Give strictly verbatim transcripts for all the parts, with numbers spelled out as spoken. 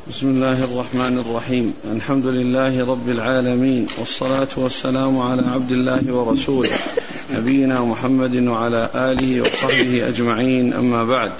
بسم الله الرحمن الرحيم. الحمد لله رب العالمين، والصلاة والسلام على عبد الله ورسوله نبينا محمد وعلى آله وصحبه أجمعين، أما بعد.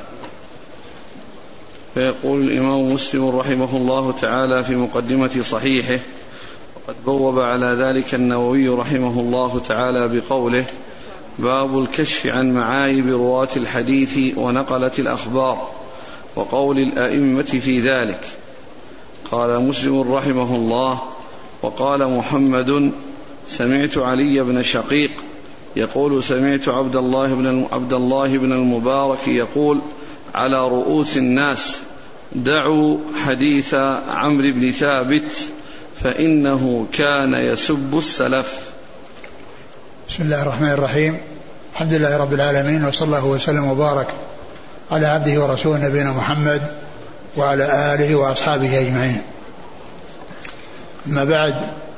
فيقول الإمام مسلم رحمه الله تعالى في مقدمة صحيحه، وقد بوب على ذلك النووي رحمه الله تعالى بقوله: باب الكشف عن معايب رواة الحديث ونقلة الأخبار وقول الأئمة في ذلك. قال مسلم رحمه الله: وقال محمد: سمعت علي بن شقيق يقول: سمعت عبد الله بن عبد الله بن المبارك يقول: على رؤوس الناس دعوا حديث عمرو بن ثابت فإنه كان يسب السلف. بسم الله الرحمن الرحيم. الحمد لله رب العالمين، وصلى الله وسلم وبارك على عبده ورسوله نبينا محمد وعلى آله وأصحابه أجمعين. أما بعد،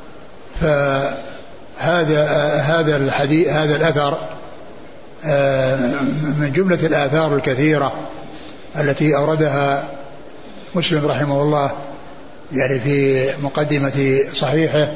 فهذا هذا الحديث هذا الأثر من جملة الآثار الكثيرة التي أوردها مسلم رحمه الله يعني في مقدمة صحيحه،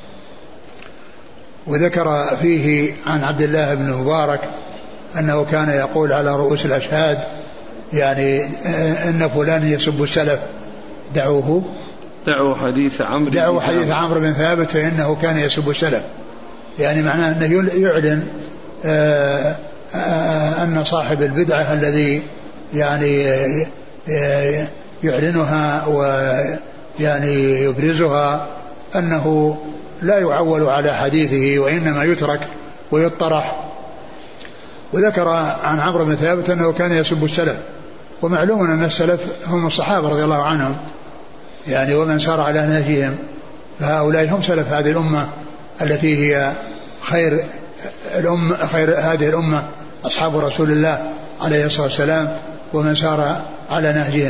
وذكر فيه عن عبد الله بن المبارك أنه كان يقول على رؤوس الأشهاد يعني إن فلان يسب السلف دعوه دعوا حديث عمرو دعوا حديث عمرو بن ثابت فإنه كان يسب السلف، يعني معناه أنه يعلن آآ آآ أن صاحب البدعة الذي يعني يعلنها ويعني يبرزها أنه لا يعول على حديثه وإنما يترك ويطرح. وذكر عن عمرو بن ثابت أنه كان يسب السلف، ومعلوم أن السلف هم الصحابة رضي الله عنهم يعني ومن سار على نهجهم، فهؤلاء هم سلف هذه الأمة التي هي خير الأمة خير هذه الأمة أصحاب رسول الله عليه الصلاة والسلام ومن سار على نهجهم.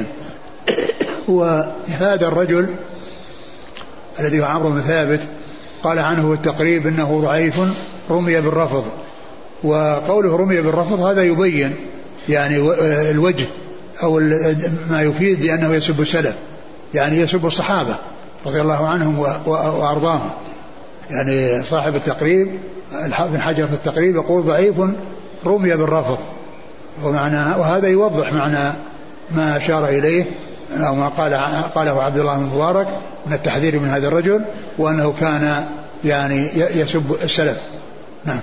وهذا الرجل الذي هو عمرو بن ثابت قال عنه التقريب إنه ضعيف رمي بالرفض، وقوله رمي بالرفض هذا يبين يعني الوجه أو ما يفيد بأنه يسب السلف، يعني يسب الصحابة رضي الله عنهم وأرضاهم. يعني صاحب التقريب ابن حجر في التقريب يقول ضعيف رمي بالرفض، ومعنى وهذا يوضح معنى ما أشار إليه أو ما قال قاله عبد الله بن المبارك من التحذير من هذا الرجل، وأنه كان يعني يسب السلف. نعم.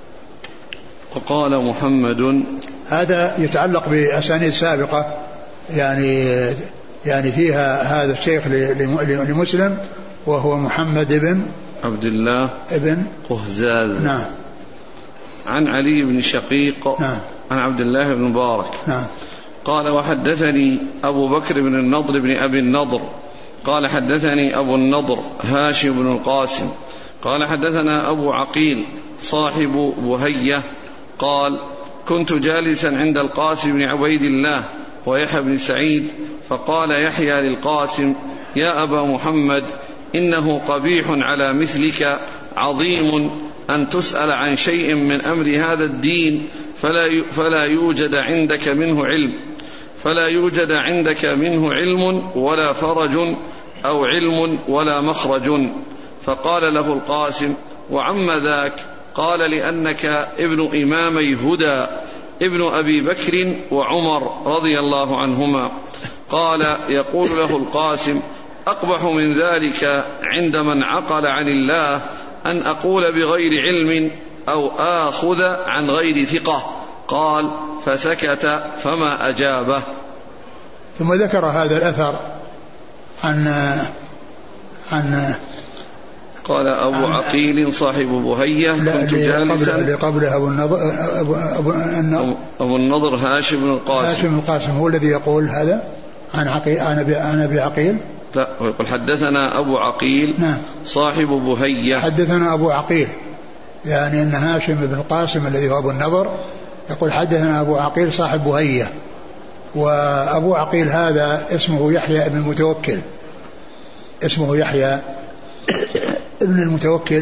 وقال محمد، هذا يتعلق بأسانيد سابقة يعني يعني فيها هذا الشيخ لمسلم وهو محمد بن عبد الله ابن قهزاز. نعم. عن علي بن شقيق. نعم. عن عبد الله بن مبارك. نعم. قال: وحدثني أبو بكر بن النضر بن أبي النضر قال حدثني أبو النضر هاشم بن القاسم قال حدثنا أبو عقيل صاحب بهية قال: كنت جالسا عند القاسم بن عبيد الله ويحيى بن سعيد، فقال يحيى للقاسم: يا أبا محمد، إنه قبيح على مثلك عظيم أن تسأل عن شيء من أمر هذا الدين فلا فلا يوجد عندك منه علم فلا يوجد عندك منه علم ولا فرج أو علم ولا مخرج. فقال له القاسم: وعم ذاك؟ قال: لأنك ابن إمامي هدى ابن أبي بكر وعمر رضي الله عنهما. قال: يقول له القاسم: أقبح من ذلك عند من عقل عن الله أن أقول بغير علم أو آخذ عن غير ثقة. قال: فسكت فما أجابه. ثم ذكر هذا الأثر عن عن قال أبو عقيل صاحب بهية: كنت جالسا قبله أبو النضر أبو, أبو, أبو النضر هاشم بن القاسم هاشم بن القاسم هو الذي يقول هذا عن عقيل عن أبي عقيل. لا، يقول حدثنا أبو عقيل. نعم. صاحب بهية. حدثنا أبو عقيل، يعني أن هاشم بن القاسم الذي هو أبو النضر يقول حدثنا أبو عقيل صاحب بهية، وأبو عقيل هذا اسمه يحيى بن المتوكل اسمه يحيى ابن المتوكل.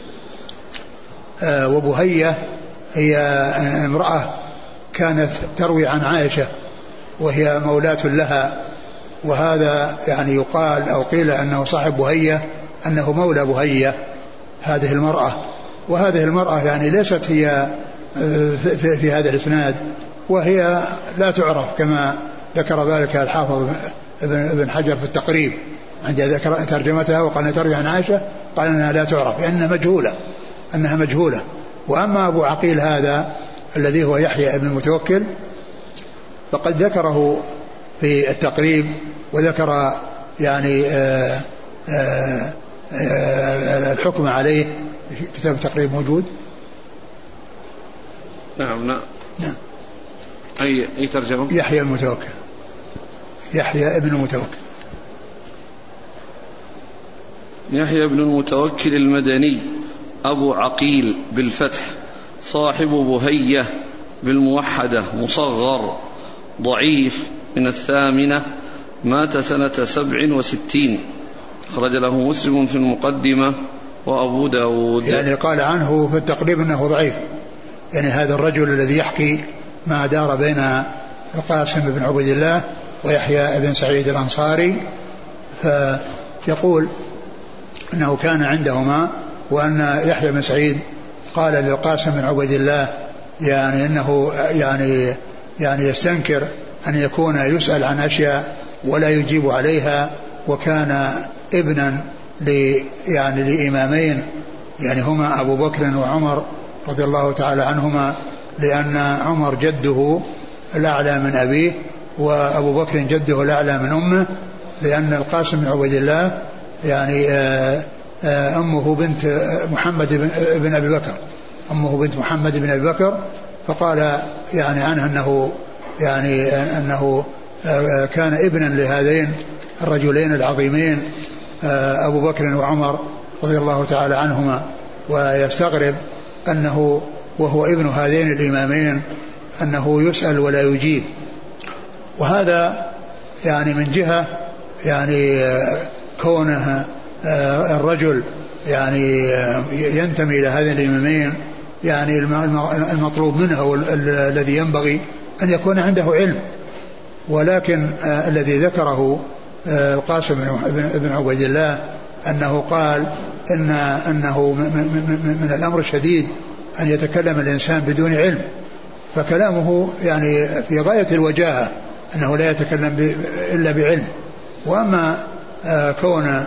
آه وبهية هي امرأة كانت تروي عن عائشة وهي مولاة لها، وهذا يعني يقال أو قيل أنه صاحب بهية، أنه مولى بهية هذه المرأة. وهذه المرأة يعني ليست هي في, في هذا الإسناد، وهي لا تعرف كما ذكر ذلك الحافظ ابن حجر في التقريب عند ذكر ترجمتها، وقال تروي عن عائشة قال أنها لا تعرف لأنها مجهولة أنها مجهولة. وأما أبو عقيل هذا الذي هو يحيى ابن المتوكل فقد ذكره في التقريب، وذكر يعني آآ آآ آآ الحكم عليه في كتاب التقريب موجود. نعم نعم نعم. أي أي ترجمة؟ يحيى المتوكل، يحيى ابن المتوكل. يحيى ابن المتوكل المدني أبو عقيل بالفتح، صاحب بهية بالموحدة، مصغر، ضعيف، من الثامنة، مات سنة سبع وستين، خرج له مسلم في المقدمة وأبو داود. يعني قال عنه في التقريب أنه ضعيف، يعني هذا الرجل الذي يحكي ما دار بين القاسم بن عبد الله ويحيى بن سعيد الأنصاري، فيقول أنه كان عندهما، وأن يحيى بن سعيد قال للقاسم بن عبد الله يعني أنه يعني يعني يستنكر أن يكون يسأل عن أشياء ولا يجيب عليها، وكان ابنا ل يعني لإمامين يعني هما أبو بكر وعمر رضي الله تعالى عنهما، لأن عمر جده الأعلى من أبيه، وأبو بكر جده الأعلى من أمه، لأن القاسم بن عبد الله يعني أمه بنت محمد بن أبي بكر، أمه بنت محمد بن أبي بكر، فقال يعني عنه أنه يعني أنه كان ابنا لهذين الرجلين العظيمين أبو بكر وعمر رضي الله تعالى عنهما، ويستغرب أنه وهو ابن هذين الإمامين أنه يسأل ولا يجيب. وهذا يعني من جهة يعني كونه الرجل يعني ينتمي إلى هذين الإمامين، يعني المطلوب منه الذي ينبغي أن يكون عنده علم، ولكن الذي ذكره القاسم بن عبد الله أنه قال إن أنه من الأمر الشديد أن يتكلم الإنسان بدون علم، فكلامه يعني في غاية الوجاهة أنه لا يتكلم إلا بعلم. وأما كون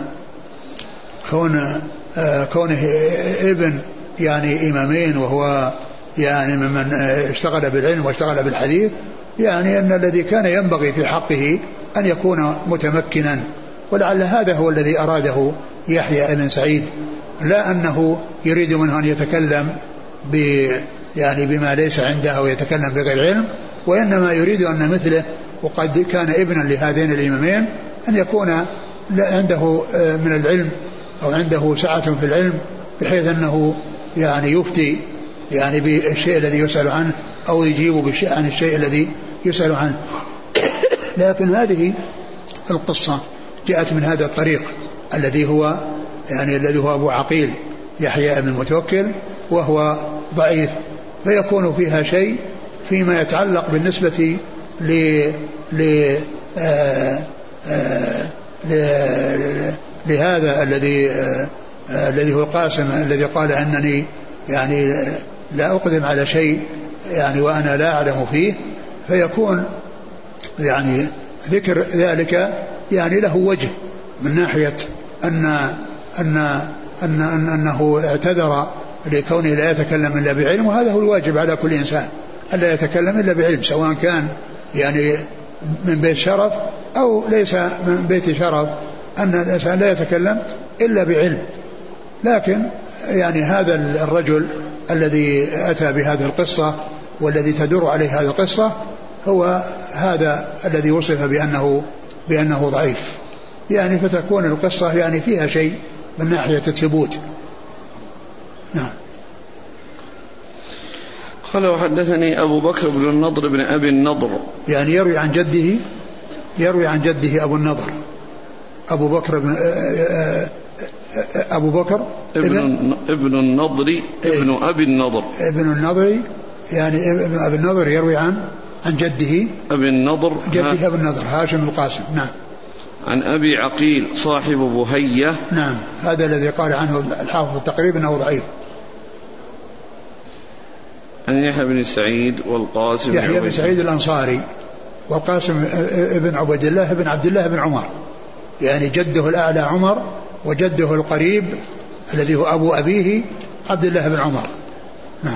كون كونه ابن يعني إمامين وهو يعني ممن اشتغل بالعلم واشتغل بالحديث، يعني أن الذي كان ينبغي في حقه أن يكون متمكنا، ولعل هذا هو الذي أراده يحيى بن سعيد، لا أنه يريد منه أن يتكلم ب يعني بما ليس عنده ويتكلم بغير علم، وإنما يريد أن مثله وقد كان ابنا لهذين الإمامين أن يكون عنده من العلم أو عنده سعة في العلم، بحيث أنه يعني يفتي يعني بالشيء الذي يسأل عنه أو يجيب بالشيء عن الشيء الذي يسأل عنه. لكن هذه القصة جاءت من هذا الطريق الذي هو يعني الذي هو أبو عقيل يحيى بن المتوكل، وهو ضعيف، فيكون فيها شيء فيما يتعلق بالنسبة ل ل آآ آآ لهذا الذي الذي هو القاسم الذي قال أنني يعني لا أقدم على شيء يعني وأنا لا أعلم فيه، فيكون يعني ذكر ذلك يعني له وجه من ناحية أن أن أن أن أنه اعتذر لكونه لا يتكلم إلا بعلم، وهذا هو الواجب على كل إنسان ألا يتكلم إلا بعلم، سواء كان يعني من بيت شرف أو ليس من بيت شرف، أن الإنسان لا يتكلم إلا بعلم. لكن يعني هذا الرجل الذي أتى بهذه القصة والذي تدور عليه هذه القصة هو هذا الذي وصف بأنه بأنه ضعيف، يعني فتكون القصة يعني فيها شيء من ناحية الثبوت. نعم. قال وحدثني أبو بكر بن النضر بن أبي النضر، يعني يروي عن جده يروي عن جده أبو النضر، أبو بكر بن أبو بكر ابن ابن النضر ابن أبي النضر ابن النضر، يعني ابن أبي النضر يروي عن عن جده أبي النضر جده أبي النضر هاشم القاسم. نعم. عن أبي عقيل صاحب بهية. نعم هذا الذي قال عنه الحافظ التقريب أنه ضعيف. عن يحيى بن سعيد والقاسم يحيى بن سعيد الأنصاري والقاسم ابن عبد الله بن عبد الله بن عمر، يعني جده الأعلى عمر وجده القريب الذي هو أبو أبيه عبد الله بن عمر. نعم.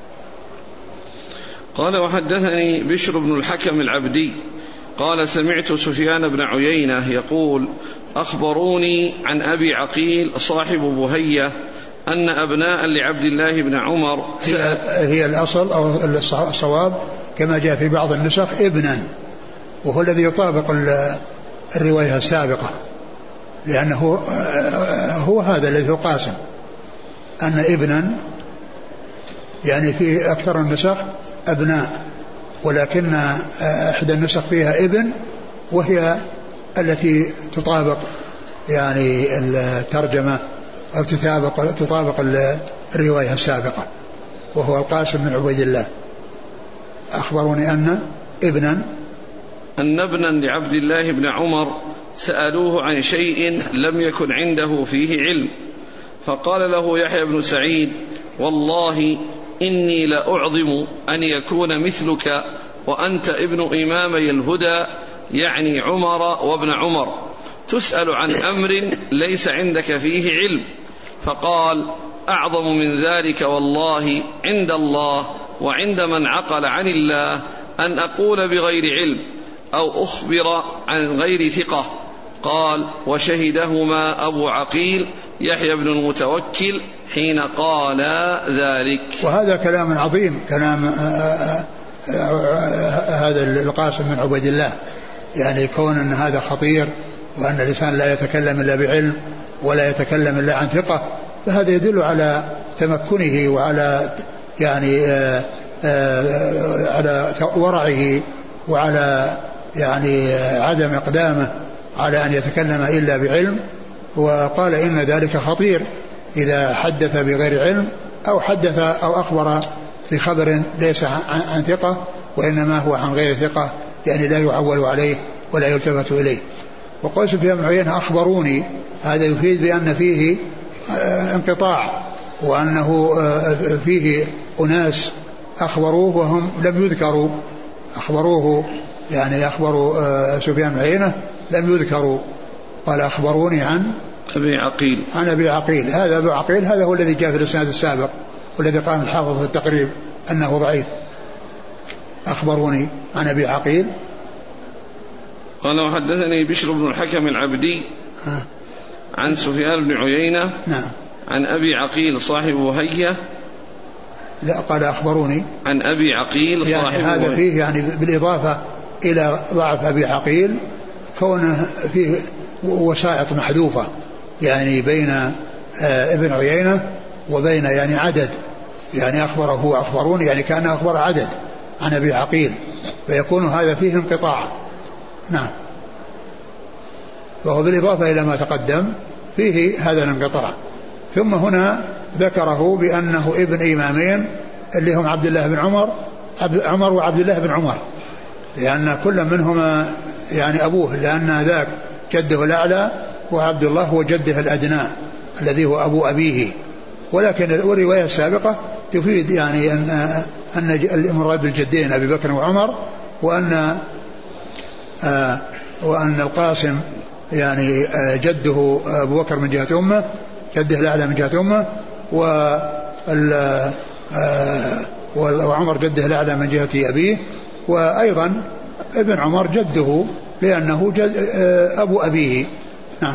قال وحدثني بشر بن الحكم العبدي قال سمعت سفيان بن عيينة يقول أخبروني عن أبي عقيل صاحب بهية أن أبناء لعبد الله بن عمر هي, هي الأصل أو الصواب كما جاء في بعض النسخ ابنا، وهو الذي يطابق الرواية السابقة، لأنه هو هذا الذي هو قاسم أن ابنا، يعني في أكثر النسخ أبناء، ولكن إحدى النسخ فيها ابن وهي التي تطابق يعني الترجمة أو تطابق, تطابق الرواية السابقة، وهو القاسم بن عبيد الله. أخبروني أن ابنا أن ابنا لعبد الله بن عمر سألوه عن شيء لم يكن عنده فيه علم، فقال له يحيى بن سعيد والله إني لأعظم أن يكون مثلك وأنت ابن إمامي الهدى، يعني عمر وابن عمر، تسأل عن أمر ليس عندك فيه علم. فقال أعظم من ذلك والله عند الله وعند من عقل عن الله أن أقول بغير علم أو أخبر عن غير ثقة. قال وشهدهما أبو عقيل يحيى بن المتوكل حين قال ذلك. وهذا كلام عظيم، كلام هذا القاسم بن عبيد الله، يعني كون أن هذا خطير وأن الإنسان لا يتكلم إلا بعلم ولا يتكلم إلا عن ثقة، فهذا يدل على تمكنه وعلى يعني آآ آآ على ورعه وعلى يعني عدم إقدامه على أن يتكلم إلا بعلم. وقال إن ذلك خطير إذا حدث بغير علم أو حدث أو أخبر في خبر ليس عن ثقة وإنما هو عن غير ثقة، يعني لا يعول عليه ولا يلتفت إليه. وقال سفيان بن عيينة أخبروني، هذا يفيد بأن فيه انقطاع وأنه فيه أناس أخبروه وهم لم يذكروا، أخبروه يعني أخبروا سفيان بن عيينة لم يذكروا. قال أخبروني عن أبي عقيل عن أبي عقيل، هذا أبي عقيل هذا هو الذي جاء في الإسناد السابق والذي قال الحافظ في التقريب أنه ضعيف. أخبروني عن أبي عقيل. قال وحدثني بشر بن الحكم العبدي ها. عن سفيان بن عيينة نعم. عن أبي عقيل صاحب بهية. لا قال أخبروني عن أبي عقيل يعني صاحب هذا بهية. فيه يعني بالإضافة إلى ضعف أبي عقيل كونه فيه وسائط محذوفة يعني بين آه ابن عيينة وبين يعني عدد، يعني أخبره هو أخبروني يعني كان أخبر عدد عن أبي عقيل، فيكون هذا فيه انقطاع. نعم. وهو بالإضافة إلى ما تقدم فيه هذا الانقطاع. ثم هنا ذكره بأنه ابن إمامين اللي هم عبد الله بن عمر عمر وعبد الله بن عمر، لأن كل منهما يعني أبوه، لأن ذاك جده الأعلى وعبد الله هو جده الأدنى الذي هو أبو أبيه. ولكن الرواية السابقة تفيد يعني أن أن المراد بالجدين أبي بكر وعمر، وأن آه وأن القاسم يعني آه جده أبو بكر من جهة أمه، جده الأعلى من جهة أمه، آه وعمر جده الأعلى من جهة أبيه، وأيضا ابن عمر جده لأنه جد آه أبو أبيه. نعم.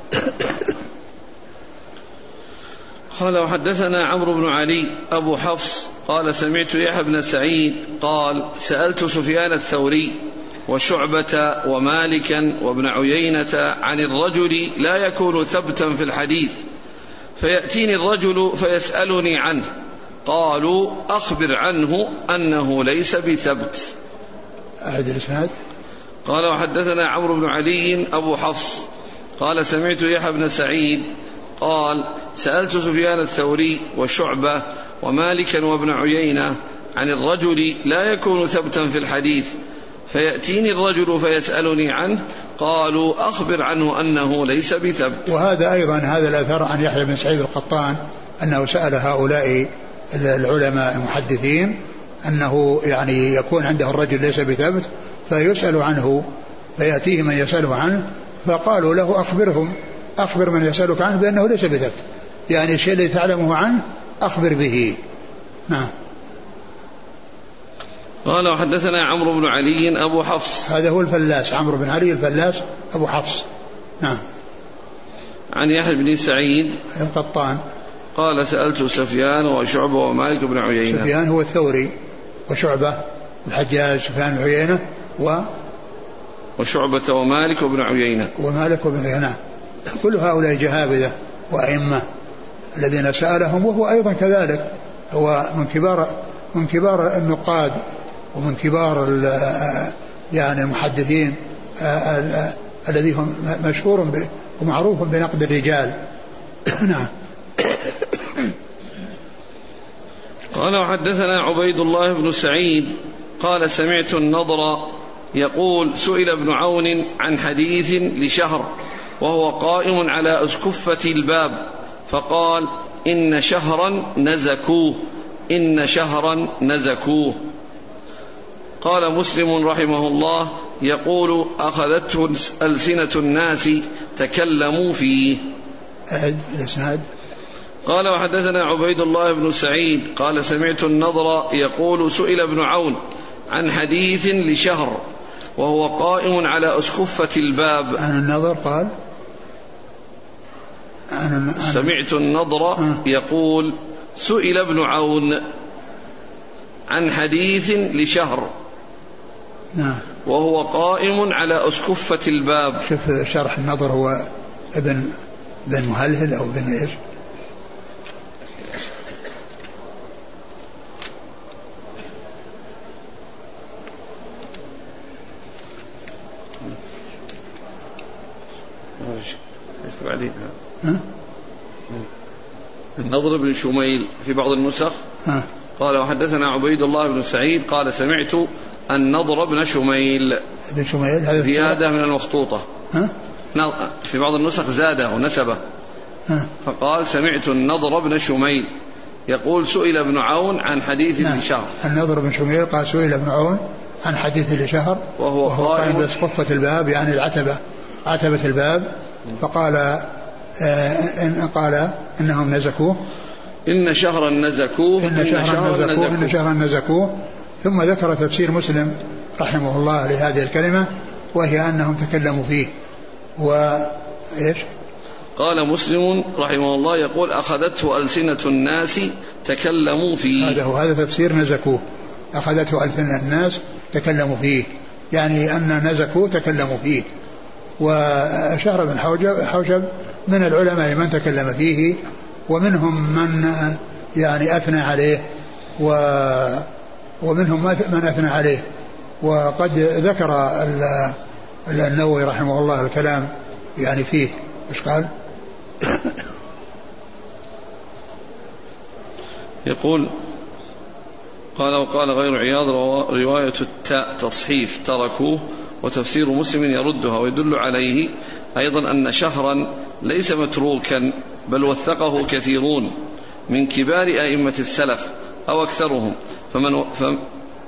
قال وحدثنا عمرو بن علي أبو حفص قال سمعت يحيى بن سعيد قال سألت سفيان الثوري وشعبة ومالكا وابن عيينة عن الرجل لا يكون ثبتا في الحديث، فيأتيني الرجل فيسألني عنه، قالوا أخبر عنه أنه ليس بثبت. أعد الإسناد. قال وحدثنا عمرو بن علي أبو حفص قال سمعت يحيى بن سعيد قال سألت سفيان الثوري وشعبة ومالكا وابن عيينة عن الرجل لا يكون ثبتا في الحديث، فيأتيني الرجل فيسألني عنه قالوا أخبر عنه أنه ليس بثبت. وهذا أيضا هذا الأثر عن يحيى بن سعيد القطان أنه سأل هؤلاء العلماء المحدثين أنه يعني يكون عنده الرجل ليس بثبت فيسأل عنه فيأتيه من يسأله عنه فقالوا له أخبرهم أخبر من يسألك عنه بأنه ليس بثبت، يعني الشيء الذي تعلمه عنه أخبر به. نعم. قال وحدثنا عمرو بن علي أبو حفص، هذا هو الفلاس، عمرو بن علي الفلاس أبو حفص. نعم. عن يحيى بن سعيد القطان قال سألت سفيان وشعبة ومالك بن عيينة. سفيان هو الثوري وشعبة الحجاج سفيان بن عيينة و وشعبة ومالك بن عيينة ومالك بن عيينة، كل هؤلاء جهابذة وأئمة الذين سألهم، وهو أيضا كذلك هو من كبار من كبار النقاد ومن كبار يعني المحدثين الذي هم مشهور ومعروف بنقد الرجال. نعم. قال وحدثنا عبيد الله بن سعيد قال سمعت النضر يقول سئل ابن عون عن حديث لشهر وهو قائم على أسكفة الباب فقال إن شهرا نزكوه إن شهرا نزكوه. قال مسلم رحمه الله يقول أخذته ألسنة الناس تكلموا فيه. الإسناد. قال وحدثنا عبيد الله بن سعيد قال سمعت النضر يقول سئل ابن عون عن حديث لشهر وهو قائم على أسكفة الباب. عن النضر قال عن سمعت النضر يقول سئل ابن عون عن حديث لشهر وهو قائم على أسكفة الباب. شوف شرح النضر هو ابن بن مهلهل أو بن إيش؟ بعدين النضر بن شميل في بعض النسخ ها؟ قال وحدثنا عبيد الله بن سعيد قال سمعت النضر بن شميل بن شميل هذا زيادة من المخطوطة ها؟ في بعض النسخ زاده ونسبه ها؟ فقال سمعت النضر بن شميل يقول سئل ابن عون عن حديث لشهر. النضر بن شميل قال سئل ابن عون عن حديث لشهر وهو, وهو قائم بسقفة الباب يعني العتبة عتبة الباب فقال آه إن قال إنهم نزكوه إن شهرا نزكوه إن شهرا نزكوه إن شهرا نزكوه. ثم ذكر تفسير مسلم رحمه الله لهذه الكلمة وهي أنهم تكلموا فيه. وإيش قال مسلم رحمه الله يقول أخذته ألسنة الناس تكلموا فيه. هذا هو هذا تفسير نزكوه أخذته ألسنة الناس تكلموا فيه يعني أن نزكوه تكلموا فيه. وشهر بن حوشب, حوشب من العلماء من تكلم فيه ومنهم من يعني أثنى عليه ومنهم من أثنى عليه. وقد ذكر النووي رحمه الله الكلام يعني فيه. إيش قال؟ يقول قال وقال غير عياض رواية التاء تصحيف تركوه وتفسير مسلم يردها ويدل عليه أيضا أن شهرا ليس متروكا بل وثقه كثيرون من كبار أئمة السلف أو أكثرهم فمن فم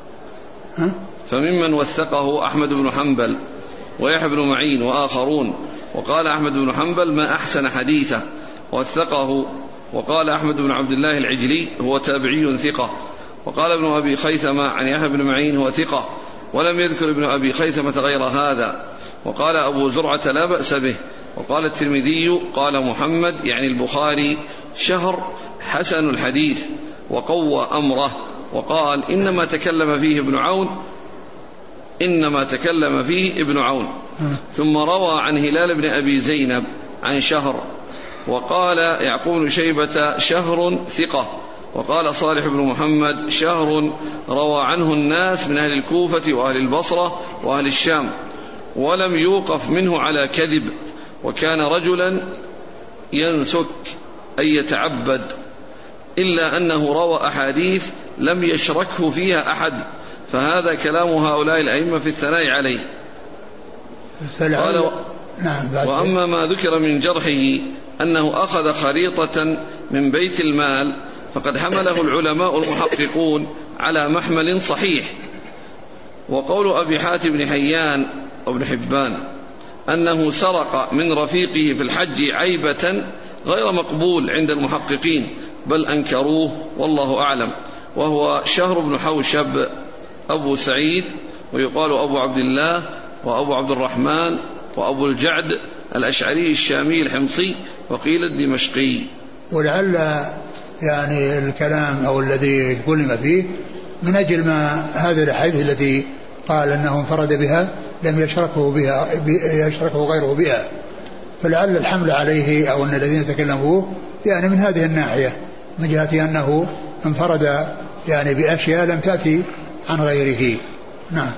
فممن وثقه أحمد بن حنبل ويحيى بن معين وآخرون. وقال أحمد بن حنبل ما أحسن حديثه وثقه. وقال أحمد بن عبد الله العجلي هو تابعي ثقة. وقال ابن أبي خيثمة عن يحيى بن معين هو ثقة ولم يذكر ابن أبي خيثمة غير هذا. وقال أبو زرعة لا بأس به. وقال الترمذي قال محمد يعني البخاري شهر حسن الحديث وقوى أمره. وقال إنما تكلم فيه ابن عون إنما تكلم فيه ابن عون. ثم روى عن هلال بن أبي زينب عن شهر. وقال يعقوب بن شيبة شهر ثقة. وقال صالح بن محمد شهر روى عنه الناس من أهل الكوفة وأهل البصرة وأهل الشام ولم يوقف منه على كذب. وكان رجلا ينسك أي يتعبد إلا أنه روى أحاديث لم يشركه فيها أحد فهذا كلام هؤلاء الأئمة في الثناء عليه. قال و... نعم. وأما ما ذكر من جرحه أنه أخذ خريطة من بيت المال فقد حمله العلماء المحققون على محمل صحيح. وقول أبي حاتم بن حيان أو بن حبان أنه سرق من رفيقه في الحج عيبة غير مقبول عند المحققين بل أنكروه والله أعلم، وهو شهر بن حوشب أبو سعيد، ويقال أبو عبد الله وأبو عبد الرحمن وأبو الجعد الأشعري الشامي الحمصي، وقيل الدمشقي. ولعل يعني الكلام أو الذي كلم فيه من أجل ما هذا الحديث الذي قال أنه انفرد بها لم يشركه بها يشركه غيره بها، فلعل الحمل عليه أو أن الذين تكلموا يعني من هذه الناحية، من جهة أنه انفرد يعني بأشياء لم تأتي عن غيره. نعم.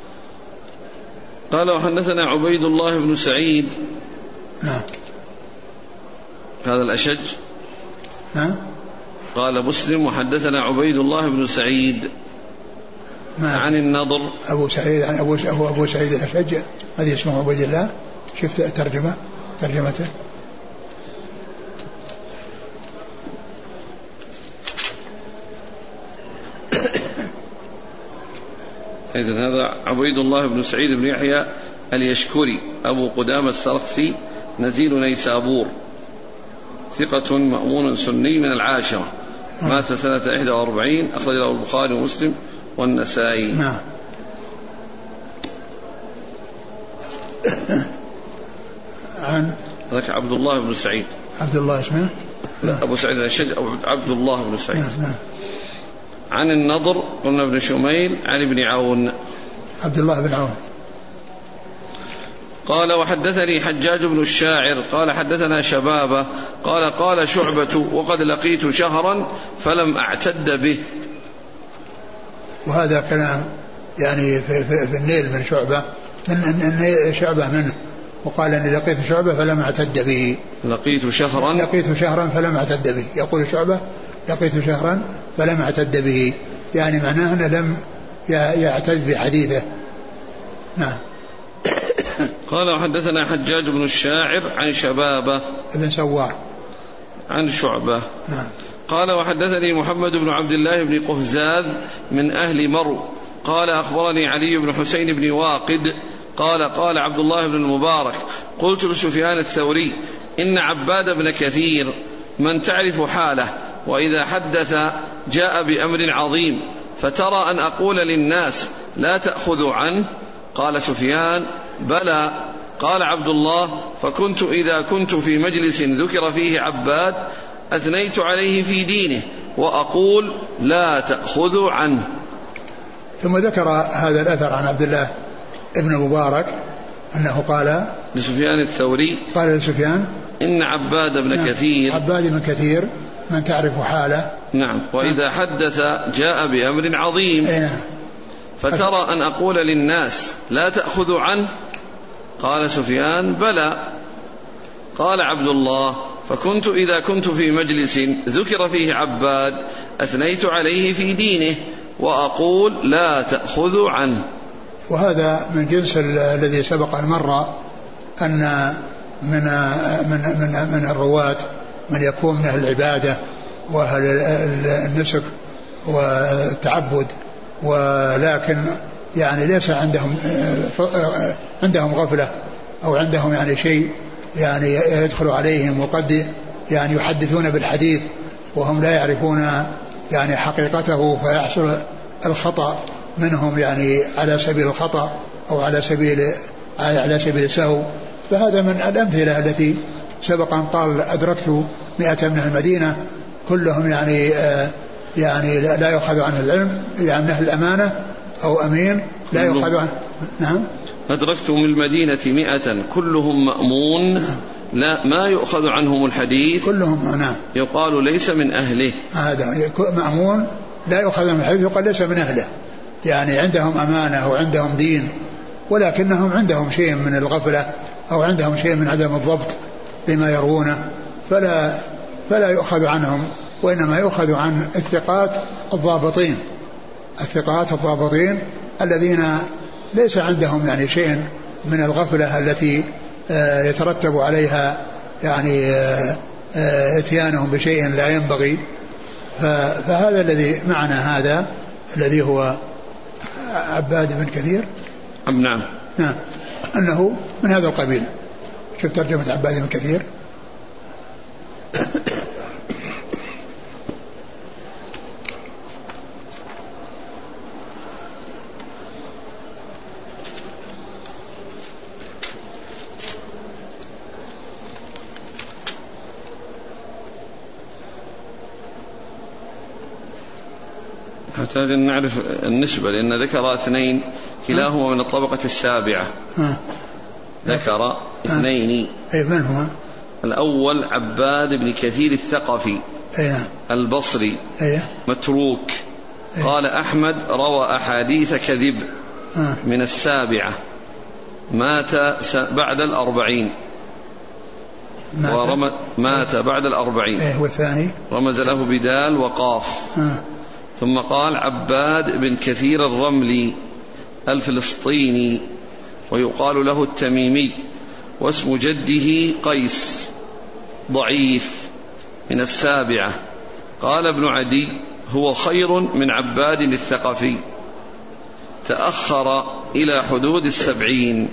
قال وحدثنا عبيد الله بن سعيد. نعم. هذا الأشج. نعم. قال مسلم وحدثنا عبيد الله بن سعيد. نعم. عن النضر أبو سعيد عن أبو أبو, أبو سعيد الأشج هذه اسمه عبيد الله. شفت ترجمة ترجمته. إذن هذا عبيد الله بن سعيد بن يحيى اليشكري أبو قدامة السرخسي نزيل نيسابور، ثقة مأمون سني من العاشرة، مات سنة إحدى وأربعين، أخرج له البخاري ومسلم والنسائي. نعم. عن ذاك عبد الله بن سعيد. عبد الله اسمه؟ لا أبو سعيد الأشج أو عبد الله بن سعيد. نعم. نعم. عن النضر قلنا ابن شميل عن ابن عون. عبد الله بن عون. قال وحدثني حجاج بن الشاعر قال حدثنا شبابه قال قال شعبة وقد لقيت شهرا فلم أعتد به. وهذا كلام يعني في, في, في النيل من شعبة من شعبة منه، وقال أني لقيت شعبة فلم أعتد به. لقيت شهرا لقيت شهرا فلم أعتد به. يقول شعبة لقيت شهرا فلم أعتد به، يعني معناه أنه لم يعتد بحديثه. نعم. قال وحدثنا حجاج بن الشاعر عن شبابه ابن سوار عن شعبة. نعم. قال وحدثني محمد بن عبد الله بن قهزاذ من أهل مرو قال أخبرني علي بن حسين بن واقد قال قال عبد الله بن المبارك قلت لسفيان الثوري إن عباد بن كثير من تعرف حاله وإذا حدث جاء بأمر عظيم، فترى أن أقول للناس لا تأخذوا عنه؟ قال سفيان بلى. قال عبد الله فكنت إذا كنت في مجلس ذكر فيه عباد أثنيت عليه في دينه وأقول لا تأخذوا عنه. ثم ذكر هذا الأثر عن عبد الله ابن مبارك أنه قال لسفيان الثوري قال لسفيان إن عباد بن كثير عباد بن كثير من تعرف حاله. نعم. وإذا حدث جاء بأمر عظيم. نعم. فترى أن أقول للناس لا تأخذوا عنه؟ قال سفيان بلى. قال عبد الله فكنت إذا كنت في مجلس ذكر فيه عباد أثنيت عليه في دينه وأقول لا تأخذوا عنه. وهذا من جنس الذي سبق أن مر أن من من من من الرواة من يكون من أهل العبادة وأهل النسك والتعبد، ولكن يعني ليس عندهم عندهم غفلة أو عندهم يعني شيء يعني يدخل عليهم، وقد يعني يحدثون بالحديث وهم لا يعرفون يعني حقيقته، فيحصل الخطأ منهم يعني على سبيل الخطأ أو على سبيل على سبيل السهو. فهذا من الأمثلة التي سبق أن قال أدركت مئة من المدينة كلهم يعني آه يعني لا يؤخذ عنه العلم، يعني أهل الأمانة أو أمين لا يؤخذ عنه. نعم. أدركت من المدينة مئة كلهم مأمون لا ما يؤخذ عنهم الحديث كلهم. نعم. يقال ليس من أهله. هذا مأمون لا يؤخذ عنهم الحديث يقال ليس من أهله، يعني عندهم أمانة وعندهم دين، ولكنهم عندهم شيء من الغفلة أو عندهم شيء من عدم الضبط لما يروونه، فلا فلا يؤخذ عنهم، وإنما يؤخذ عن الثقات الضابطين الثقات الضابطين الذين ليس عندهم يعني شيء من الغفلة التي يترتب عليها يعني اتيانهم بشيء لا ينبغي. فهذا الذي معنا هذا الذي هو عباد بن كثير. نعم نعم أنه من هذا القبيل. شوف ترجمة عباد بن كثير. نحتاج أن نعرف النسبة لأن ذكر اثنين كلاهما من الطبقة السابعة. ذكر اثنين. أي من هو؟ الأول عباد بن كثير الثقفي البصري متروك. قال أحمد روى أحاديث كذب من السابعة مات بعد الأربعين. ورمز مات بعد الأربعين. والثاني رمز له بدال وقاف. ثم قال عباد بن كثير الرملي الفلسطيني ويقال له التميمي واسم جده قيس ضعيف من السابعة. قال ابن عدي هو خير من عباد الثقفي تأخر إلى حدود السبعين.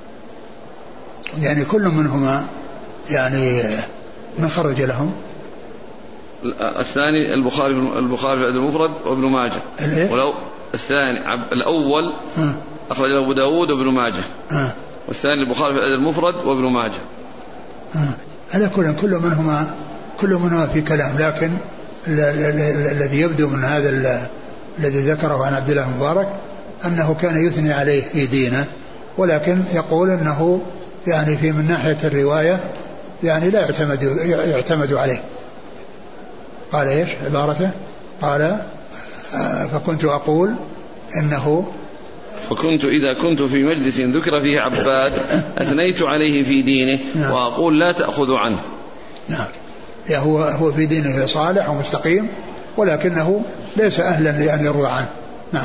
يعني كل منهما يعني من خرج لهم؟ الثاني البخاري البخاري في الأدب المفرد وابن ماجه. ولو الثاني الأول أخرج له أبو داود وابن ماجه. والثاني البخاري في الأدب المفرد وابن ماجه. على كل كل منهما كل منهما في كلام. لكن الذي يبدو من هذا الذي ذكره عن عبد الله المبارك أنه كان يثني عليه في دينه ولكن يقول أنه يعني في من ناحية الرواية يعني لا يعتمد يعتمد عليه. قال إيش عبارته؟ قال فكنت أقول إنه فكنت إذا كنت في مجلس ذكر فيه عباد أثنيت عليه في دينه. نعم. وأقول لا تأخذ عنه. نعم يعني هو هو في دينه صالح ومستقيم ولكنه ليس أهلا لأن يروى عنه. نعم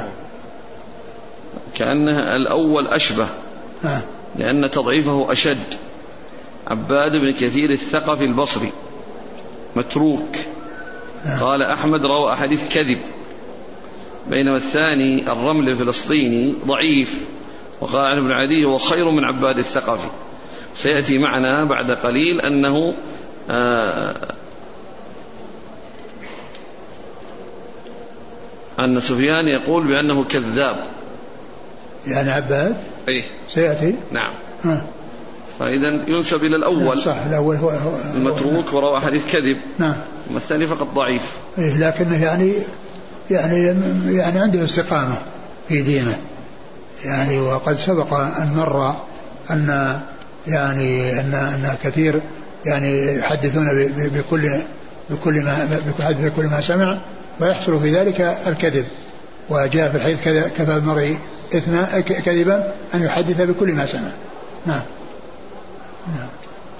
كأنه الأول أشبه. نعم لأن تضعيفه أشد. عباد بن كثير الثقفي البصري متروك. نعم. قال أحمد روى أحاديث كذب. بينما الثاني الرمل الفلسطيني ضعيف. وقال عن ابن عدي هو خير من عباد الثقفي. سيأتي معنا بعد قليل أنه آه أن سفيان يقول بأنه كذاب. يعني عباد إيه؟ سيأتي. نعم. ها. فإذا ينسب إلى الأول. صح الأول هو, هو المتروك وروى حديث كذب. نعم. والثاني فقط ضعيف. إيه لكنه يعني يعني يعني عنده استقامة في دينه يعني. وقد سبق أن مر أن يعني أن أن كثير يعني يحدثون بكل بكل ما بكل ما سمع ويحصل في ذلك الكذب. وجاء في الحديث كذا كفى المرء إثما كذبا أن يحدث بكل ما سمع. نعم. نعم.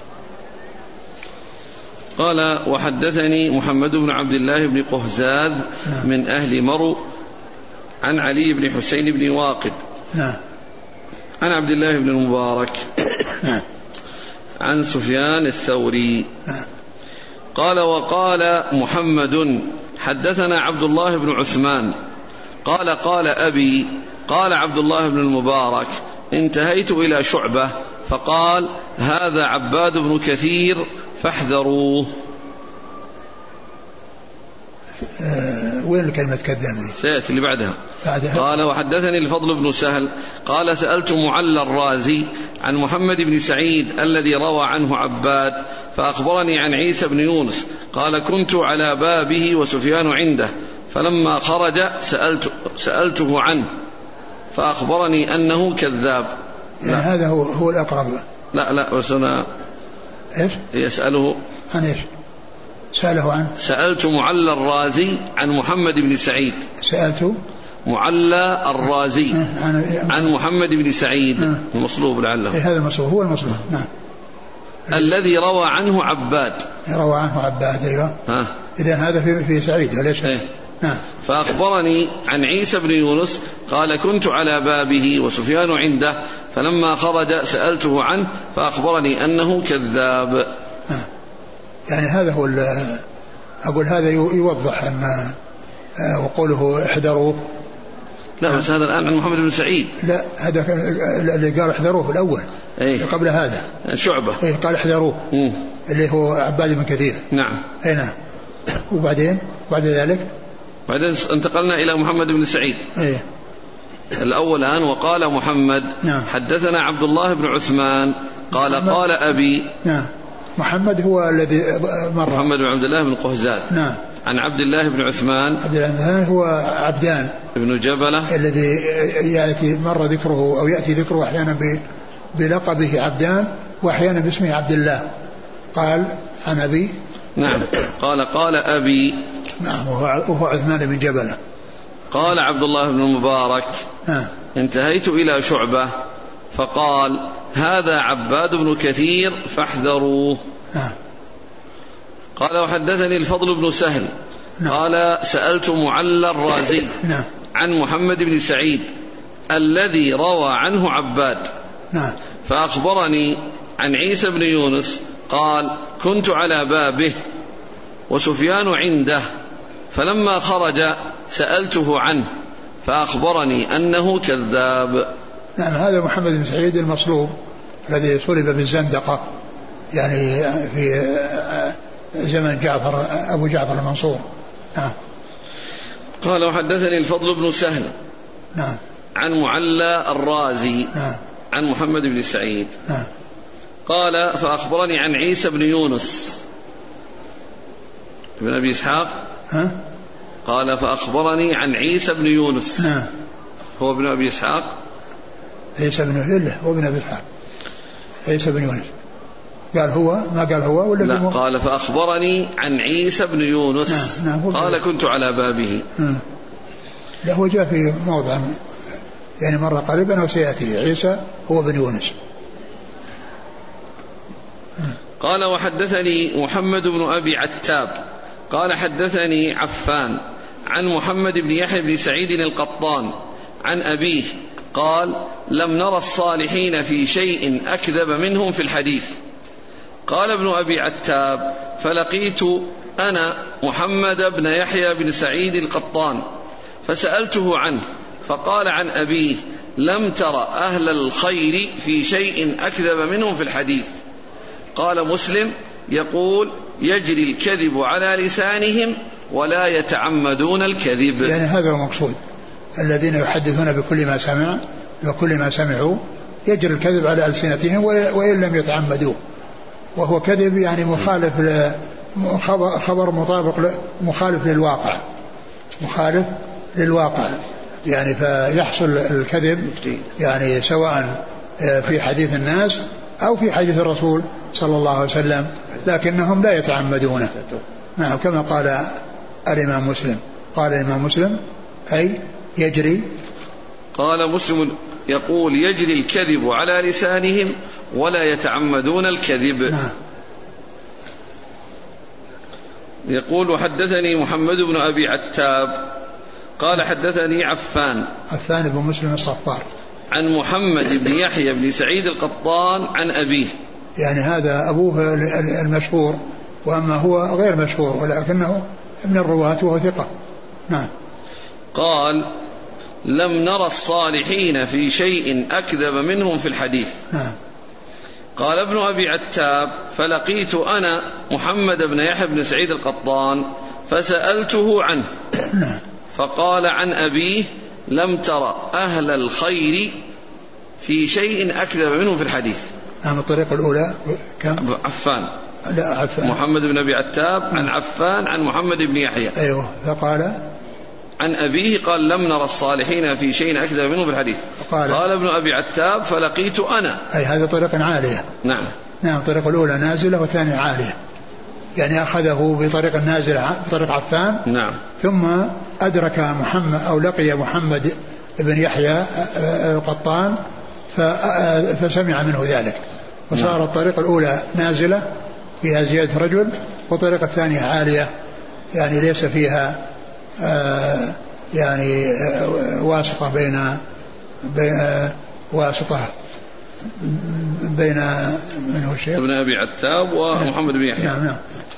قال وحدثني محمد بن عبد الله بن قهزاذ. نعم. من أهل مرو عن علي بن حسين بن واقد. نعم. عن عبد الله بن المبارك. نعم. عن سفيان الثوري. نعم. قال وقال محمد حدثنا عبد الله بن عثمان قال قال أبي قال عبد الله بن المبارك انتهيت إلى شعبة فقال هذا عباد بن كثير فاحذروه. أه وين الكلمة كذابة؟ سيأتي اللي بعدها. قال وحدثني الفضل بن سهل قال سألت معلى الرازي عن محمد بن سعيد الذي روى عنه عباد فأخبرني عن عيسى بن يونس قال كنت على بابه وسفيان عنده فلما خرج سألت سألته عنه فأخبرني أنه كذاب. يعني هذا هو هو الأقرب. لا لا بس أنا إيش يسأله عن إيش؟ سأله عن سألت معلى الرازي عن محمد بن سعيد. سألت معلى الرازي عن, عن محمد بن سعيد المصلوب لعله. هذا المصلوب هو المصلوب. نعم. الذي روى عنه عباد. روى عنه عباد. أيوة. ها. إذن هذا في في سعيد وليس. إيه؟ نعم. فأخبرني عن عيسى بن يونس قال كنت على بابه وسفيان عنده فلما خرج سألته عنه فأخبرني أنه كذاب. يعني هذا هو أقول هذا يوضح أن وقوله احذروه. لا بس هذا الآن عن محمد بن سعيد. لا هذا اللي قال احذروه في الأول. أيه؟ قبل هذا شعبة. أيه قال احذروه. مم. اللي هو عباد بن كثير. نعم. أي نعم. وبعدين بعد ذلك بعدين انتقلنا إلى محمد بن سعيد. أيه. الأول الآن وقال محمد. نعم. حدثنا عبد الله بن عثمان قال محمد. قال أبي. نعم. محمد هو الذي مر. محمد بن عبد الله بن قهزاد. نعم. عن عبد الله بن عثمان. عبد الله بن عثمان هو عبدان ابن جبلة الذي يأتي مر ذكره أو يأتي ذكره أحيانا بلقبه عبدان وأحيانا باسمه عبد الله. قال عن أبي. نعم. قال قال أبي. نعم. وهو عثمان بن جبلة. قال عبد الله بن المبارك. نعم. انتهيت إلى شعبة فقال هذا عباد بن كثير فاحذروه. نعم. قال وحدثني الفضل بن سهل. نعم. قال سألت معلى الرازي. نعم. عن محمد بن سعيد الذي روى عنه عباد. نعم. فأخبرني عن عيسى بن يونس قال كنت على بابه وسفيان عنده فلما خرج سألته عنه فأخبرني أنه كذاب. نعم. هذا محمد بن سعيد المصلوب الذي صلب بالزندقة يعني في زمن جعفر أبو جعفر المنصور. نعم. قال وحدثني الفضل بن سهل. نعم. عن معلى الرازي. نعم. عن محمد بن سعيد. نعم. قال فأخبرني عن عيسى بن يونس ابن أبي إسحاق. ها؟ قال فأخبرني عن عيسى بن يونس. نعم. هو ابن أبي إسحاق. عيسى بن يونس هو ابن أبي إسحاق. عيسى بن يونس قال هو ما قال هو ولا لا قال فأخبرني عن عيسى بن يونس. نعم. نعم. قال كنت على بابه. نعم. لا هو جاء في موضع يعني مرة قريبا أو سيأتي عيسى هو بن يونس. قال وحدثني محمد بن أبي عتاب قال حدثني عفان عن محمد بن يحيى بن سعيد القطان عن أبيه قال لم نرى الصالحين في شيء أكذب منهم في الحديث. قال ابن أبي عتاب فلقيت أنا محمد بن يحيى بن سعيد القطان فسألته عنه فقال عن أبيه لم تر أهل الخير في شيء أكذب منهم في الحديث. قال مسلم يقول يجري الكذب على لسانهم ولا يتعمدون الكذب. يعني هذا هو المقصود الذين يحدثون بكل ما سمع وكل ما سمعوا يجري الكذب على ألسنتهم وإن لم يتعمدوه وهو كذب يعني مخالف خبر مطابق مخالف للواقع مخالف للواقع يعني فيحصل الكذب يعني سواء في حديث الناس أو في حديث الرسول صلى الله عليه وسلم لكنهم لا يتعمدونه. نعم. كما قال الإمام مسلم قال الإمام مسلم أي يجري. قال مسلم يقول يجري الكذب على لسانهم ولا يتعمدون الكذب. نعم. يقول وحدثني محمد بن أبي عتاب قال حدثني عفان عفان بن مسلم الصفار عن محمد بن يحيى بن سعيد القطان عن أبيه. يعني هذا أبوه المشهور وأما هو غير مشهور ولكنه ابن الرواة وهو ثقة. نعم. قال لم نرى الصالحين في شيء أكذب منهم في الحديث. نعم. قال ابن أبي عتاب فلقيت أنا محمد بن يحيى بن سعيد القطان فسألته عنه. نعم. فقال عن أبيه لم ترى أهل الخير في شيء أكذب منهم في الحديث. نعم. الطريقة الأولى كم؟ عفان. لا عفان. محمد بن أبي عتاب عن عفان عن محمد بن يحيى. أيوه. فقال عن أبيه قال لم نرى الصالحين في شيء أكذب منهم في الحديث. قال, قال ابن أبي عتاب فلقيت أنا. أي هذا طريقة عالية. نعم. نعم. الطريقة الأولى نازلة والثانية عالية يعني أخذه بطريق النازلة بطريق عفان. نعم. ثم أدرك محمد أو لقي محمد بن يحيى القطان فسمع منه ذلك وصار نعم. الطريقة الأولى نازلة فيها زيادة رجل والطريقة الثانية عالية يعني ليس فيها آه يعني آه واسطة بين, بين آه واسطة بين من هو الشيخ ابن أبي عتاب ومحمد بن يحيى. نعم نعم.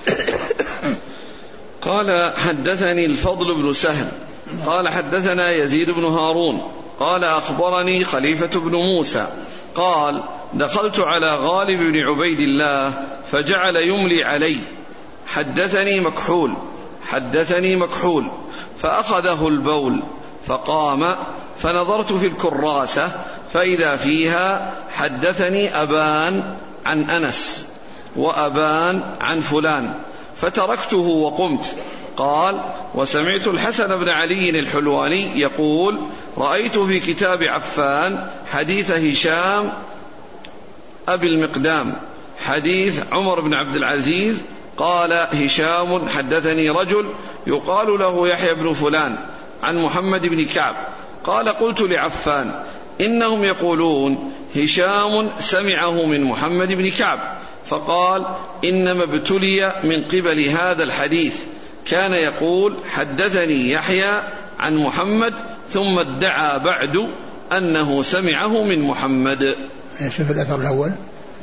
قال حدثني الفضل بن سهل قال حدثنا يزيد بن هارون قال أخبرني خليفة بن موسى قال دخلت على غالب بن عبيد الله فجعل يملي علي حدثني مكحول حدثني مكحول فأخذه البول فقام فنظرت في الكراسة فإذا فيها حدثني أبان عن أنس وأبان عن فلان فتركته وقمت. قال وسمعت الحسن بن علي الحلواني يقول رأيت في كتاب عفان حديث هشام أبي المقدام حديث عمر بن عبد العزيز قال هشام حدثني رجل يقال له يحيى بن فلان عن محمد بن كعب قال قلت لعفان إنهم يقولون هشام سمعه من محمد بن كعب فقال إنما ابتلي من قبل هذا الحديث كان يقول حدثني يحيى عن محمد ثم ادعى بعد أنه سمعه من محمد. شوف الأثر الأول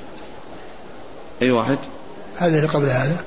أي واحد هذا اللي قبل هذا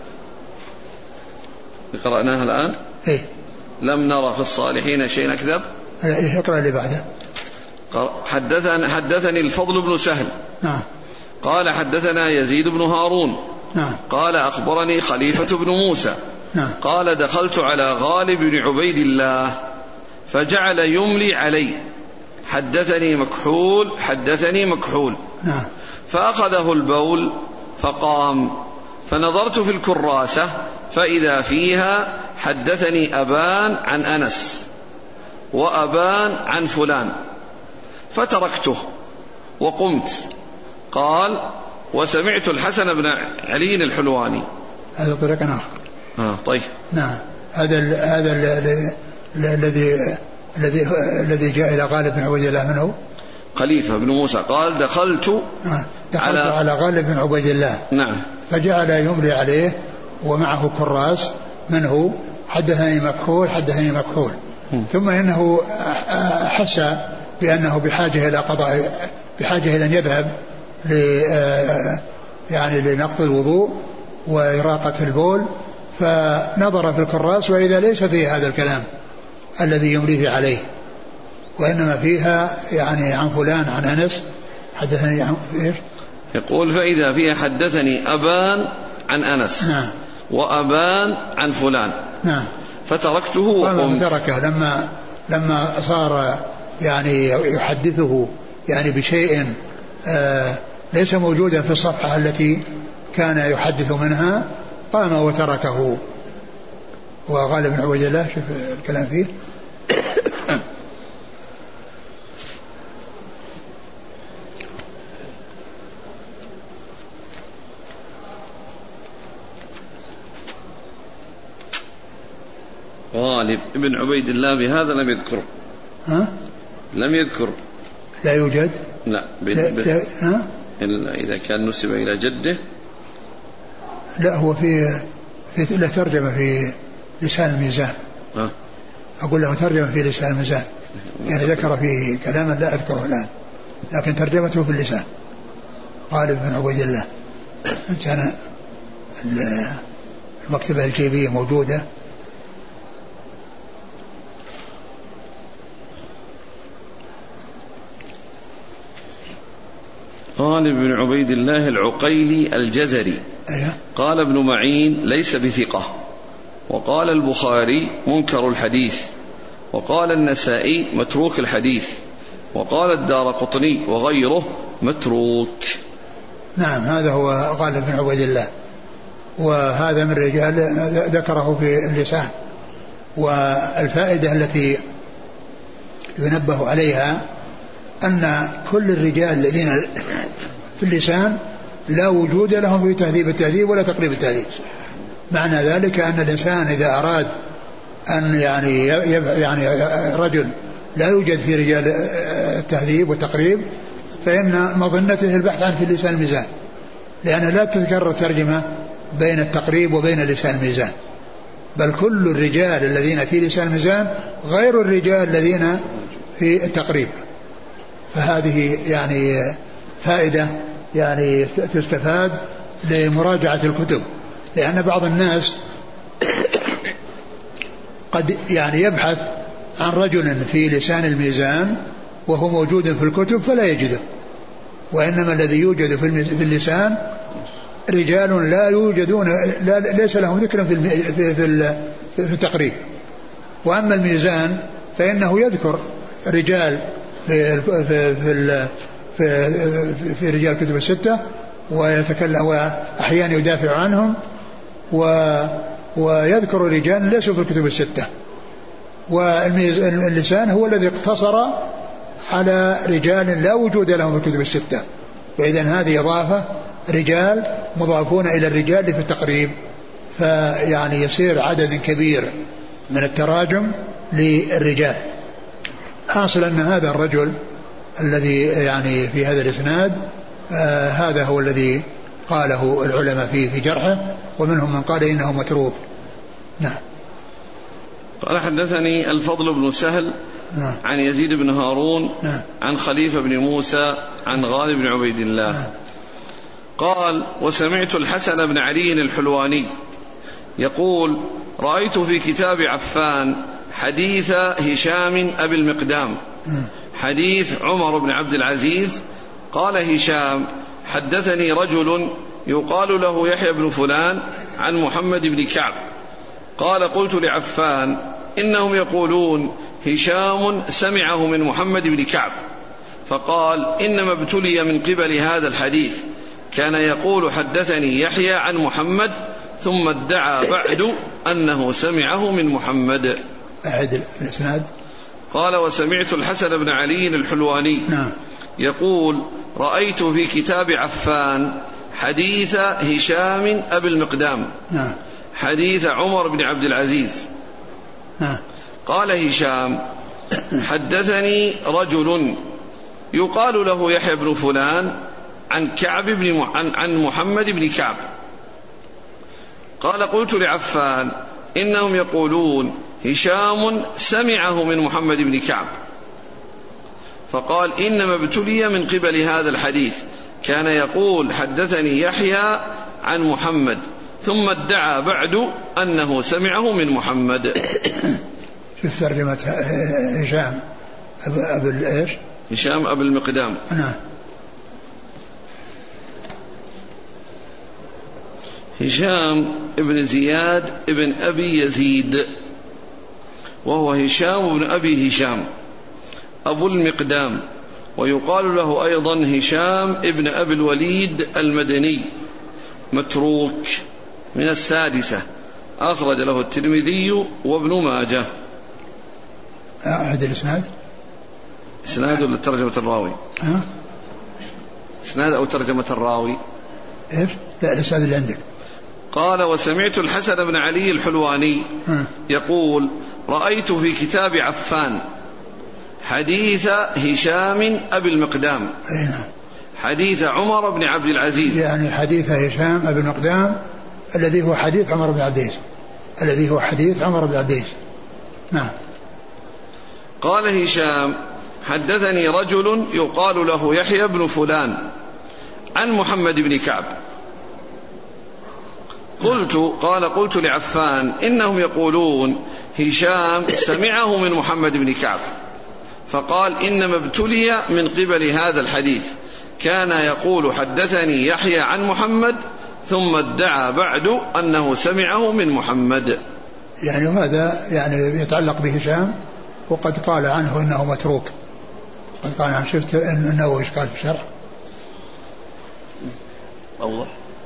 قرأناها الآن. إيه؟ لم نرى في الصالحين شيء أكذب. إيه اقرأ اللي بعده. حدثني, حدثني الفضل بن سهل نعم قال حدثنا يزيد بن هارون نعم قال أخبرني خليفة بن موسى نعم قال دخلت على غالب بن عبيد الله فجعل يملي علي حدثني مكحول حدثني مكحول نعم فأخذه البول فقام فنظرت في الكراسة فإذا فيها حدثني أبان عن أنس وأبان عن فلان فتركته وقمت. قال وسمعت الحسن بن علي الحلواني. هذا طريق آخر. آه طيب. نعم هذا ال هذا الذي الذي الذي جاء إلى غالب بن عبيد الله منه خليفة بن موسى قال دخلت آه دخلت على, على غالب بن عبيد الله. نعم. فجعل يملي عليه ومعه كراس منه حدثني مكحول حدثني مكحول م. ثم إنه حس بأنه بحاجة إلى قضاء بحاجة إلى أن يذهب ل يعني لنقض الوضوء وإراقة البول فنظر في الكراس وإذا ليس فيه هذا الكلام الذي يمليه عليه وإنما فيها يعني عن فلان عن أنس حدثني عن إيش يقول فإذا فيها حدثني أبان عن أنس نعم وأبان عن فلان نعم فتركته وقمت. تركه لما لما صار يعني يحدثه يعني بشيء آه ليس موجودا في الصفحة التي كان يحدث منها قام وتركه. وغالب بن عبيد الله شوف الكلام فيه غالب ابن عبيد الله بهذا لم يذكره. ها؟ لم يذكر. لا يوجد. لا, لا, لا ها؟ إلا إذا كان نسب إلى جده. لا هو في في له ترجمة في لسان الميزان. ها؟ أقول له ترجمة في لسان الميزان يعني ذكر فيه كلاما لا أذكره الآن لكن ترجمته في اللسان. غالب بن عبيد الله أنت أنا المكتبة الجيبية موجودة. غالب بن عبيد الله العقيلي الجزري. أيه. قال ابن معين ليس بثقة وقال البخاري منكر الحديث وقال النسائي متروك الحديث وقال الدارقطني وغيره متروك. نعم هذا هو غالب بن عبيد الله وهذا من رجال ذكره في اللسان. والفائدة التي ينبه عليها أن كل الرجال الذين في اللسان لا وجود لهم في تهذيب التهذيب ولا تقريب التهذيب. معنى ذلك أن الإنسان إذا أراد أن يعني يعني رجل لا يوجد في رجال التهذيب والتقريب فإن مظنته البحث عن في اللسان الميزان لأن لا تتكرر ترجمة بين التقريب وبين اللسان الميزان بل كل الرجال الذين في لسان الميزان غير الرجال الذين في التقريب. فهذه يعني فائدة يعني تستفاد لمراجعة الكتب، لأن بعض الناس قد يعني يبحث عن رجل في لسان الميزان وهو موجود في الكتب فلا يجده، وإنما الذي يوجد في اللسان رجال لا يوجدون لا ليس لهم ذكر في في في, في التقريب. وأما الميزان فإنه يذكر رجال في في في, في, في رجال الكتب الستة ويتكلم وأحيانا يدافع عنهم، ويذكر رجال ليسوا في الكتب الستة. واللسان هو الذي اقتصر على رجال لا وجود لهم في الكتب الستة، فإذن هذه إضافة رجال مضافون إلى الرجال في التقريب، فيعني يصير عدد كبير من التراجم للرجال. حاصل أن هذا الرجل الذي يعني في هذا الإسناد آه هذا هو الذي قاله العلماء فيه في جرحه، ومنهم من قال إنه متروك. نعم. قال حدثني الفضل بن سهل نعم. عن يزيد بن هارون نعم. عن خليفة بن موسى عن غالب بن عبيد الله نعم. قال: وسمعت الحسن بن علي الحلواني يقول: رأيت في كتاب عفان حديث هشام أبي المقدام حديث عمر بن عبد العزيز. قال هشام: حدثني رجل يقال له يحيى بن فلان عن محمد بن كعب. قال: قلت لعفان: إنهم يقولون هشام سمعه من محمد بن كعب. فقال: إنما ابتلي من قبل هذا الحديث، كان يقول حدثني يحيى عن محمد ثم ادعى بعد أنه سمعه من محمد. أعد الإسناد. قال: وسمعت الحسن بن علي الحلواني نعم. يقول: رأيت في كتاب عفان حديث هشام أبي المقدام نعم. حديث عمر بن عبد العزيز نعم. قال هشام: حدثني رجل يقال له يحيى بن فلان عن كعب بن م... عن... عن محمد بن كعب. قال: قلت لعفان: إنهم يقولون هشام سمعه من محمد بن كعب. فقال: إنما ابتلي من قبل هذا الحديث، كان يقول حدثني يحيى عن محمد ثم ادعى بعد أنه سمعه من محمد. شوف ترجمة هشام أبو إيش؟ هشام أبو المقدام نعم. هشام ابن زياد ابن أبي يزيد، وهو هشام ابن أبي هشام أبو المقدام، ويقال له أيضا هشام ابن أبي الوليد المدني، متروك، من السادسة، أخرج له الترمذي وابن ماجه. أعد الإسناد. إسناد ولا ترجمة الراوي؟ ها؟ إسناد أو ترجمة الراوي؟ إيش؟ لا الإسناد اللي عندك. قال: وسمعت الحسن بن علي الحلواني ها. يقول: رأيت في كتاب عفان حديث هشام أبي المقدام أينا. حديث عمر بن عبد العزيز، يعني حديث هشام أبي المقدام الذي هو حديث عمر بن عبد العزيز الذي هو حديث عمر بن عبد العزيز. نعم. قال هشام: حدثني رجل يقال له يحيى بن فلان عن محمد بن كعب. قلت قال قلت لعفان: إنهم يقولون هشام سمعه من محمد بن كعب. فقال: إنما ابتلي من قبل هذا الحديث، كان يقول حدثني يحيى عن محمد ثم ادعى بعد أنه سمعه من محمد. يعني هذا يعني يتعلق بهشام، وقد قال عنه إنه متروك، قد قال عنه. شفت أنه إيش قال في الشرح؟ الله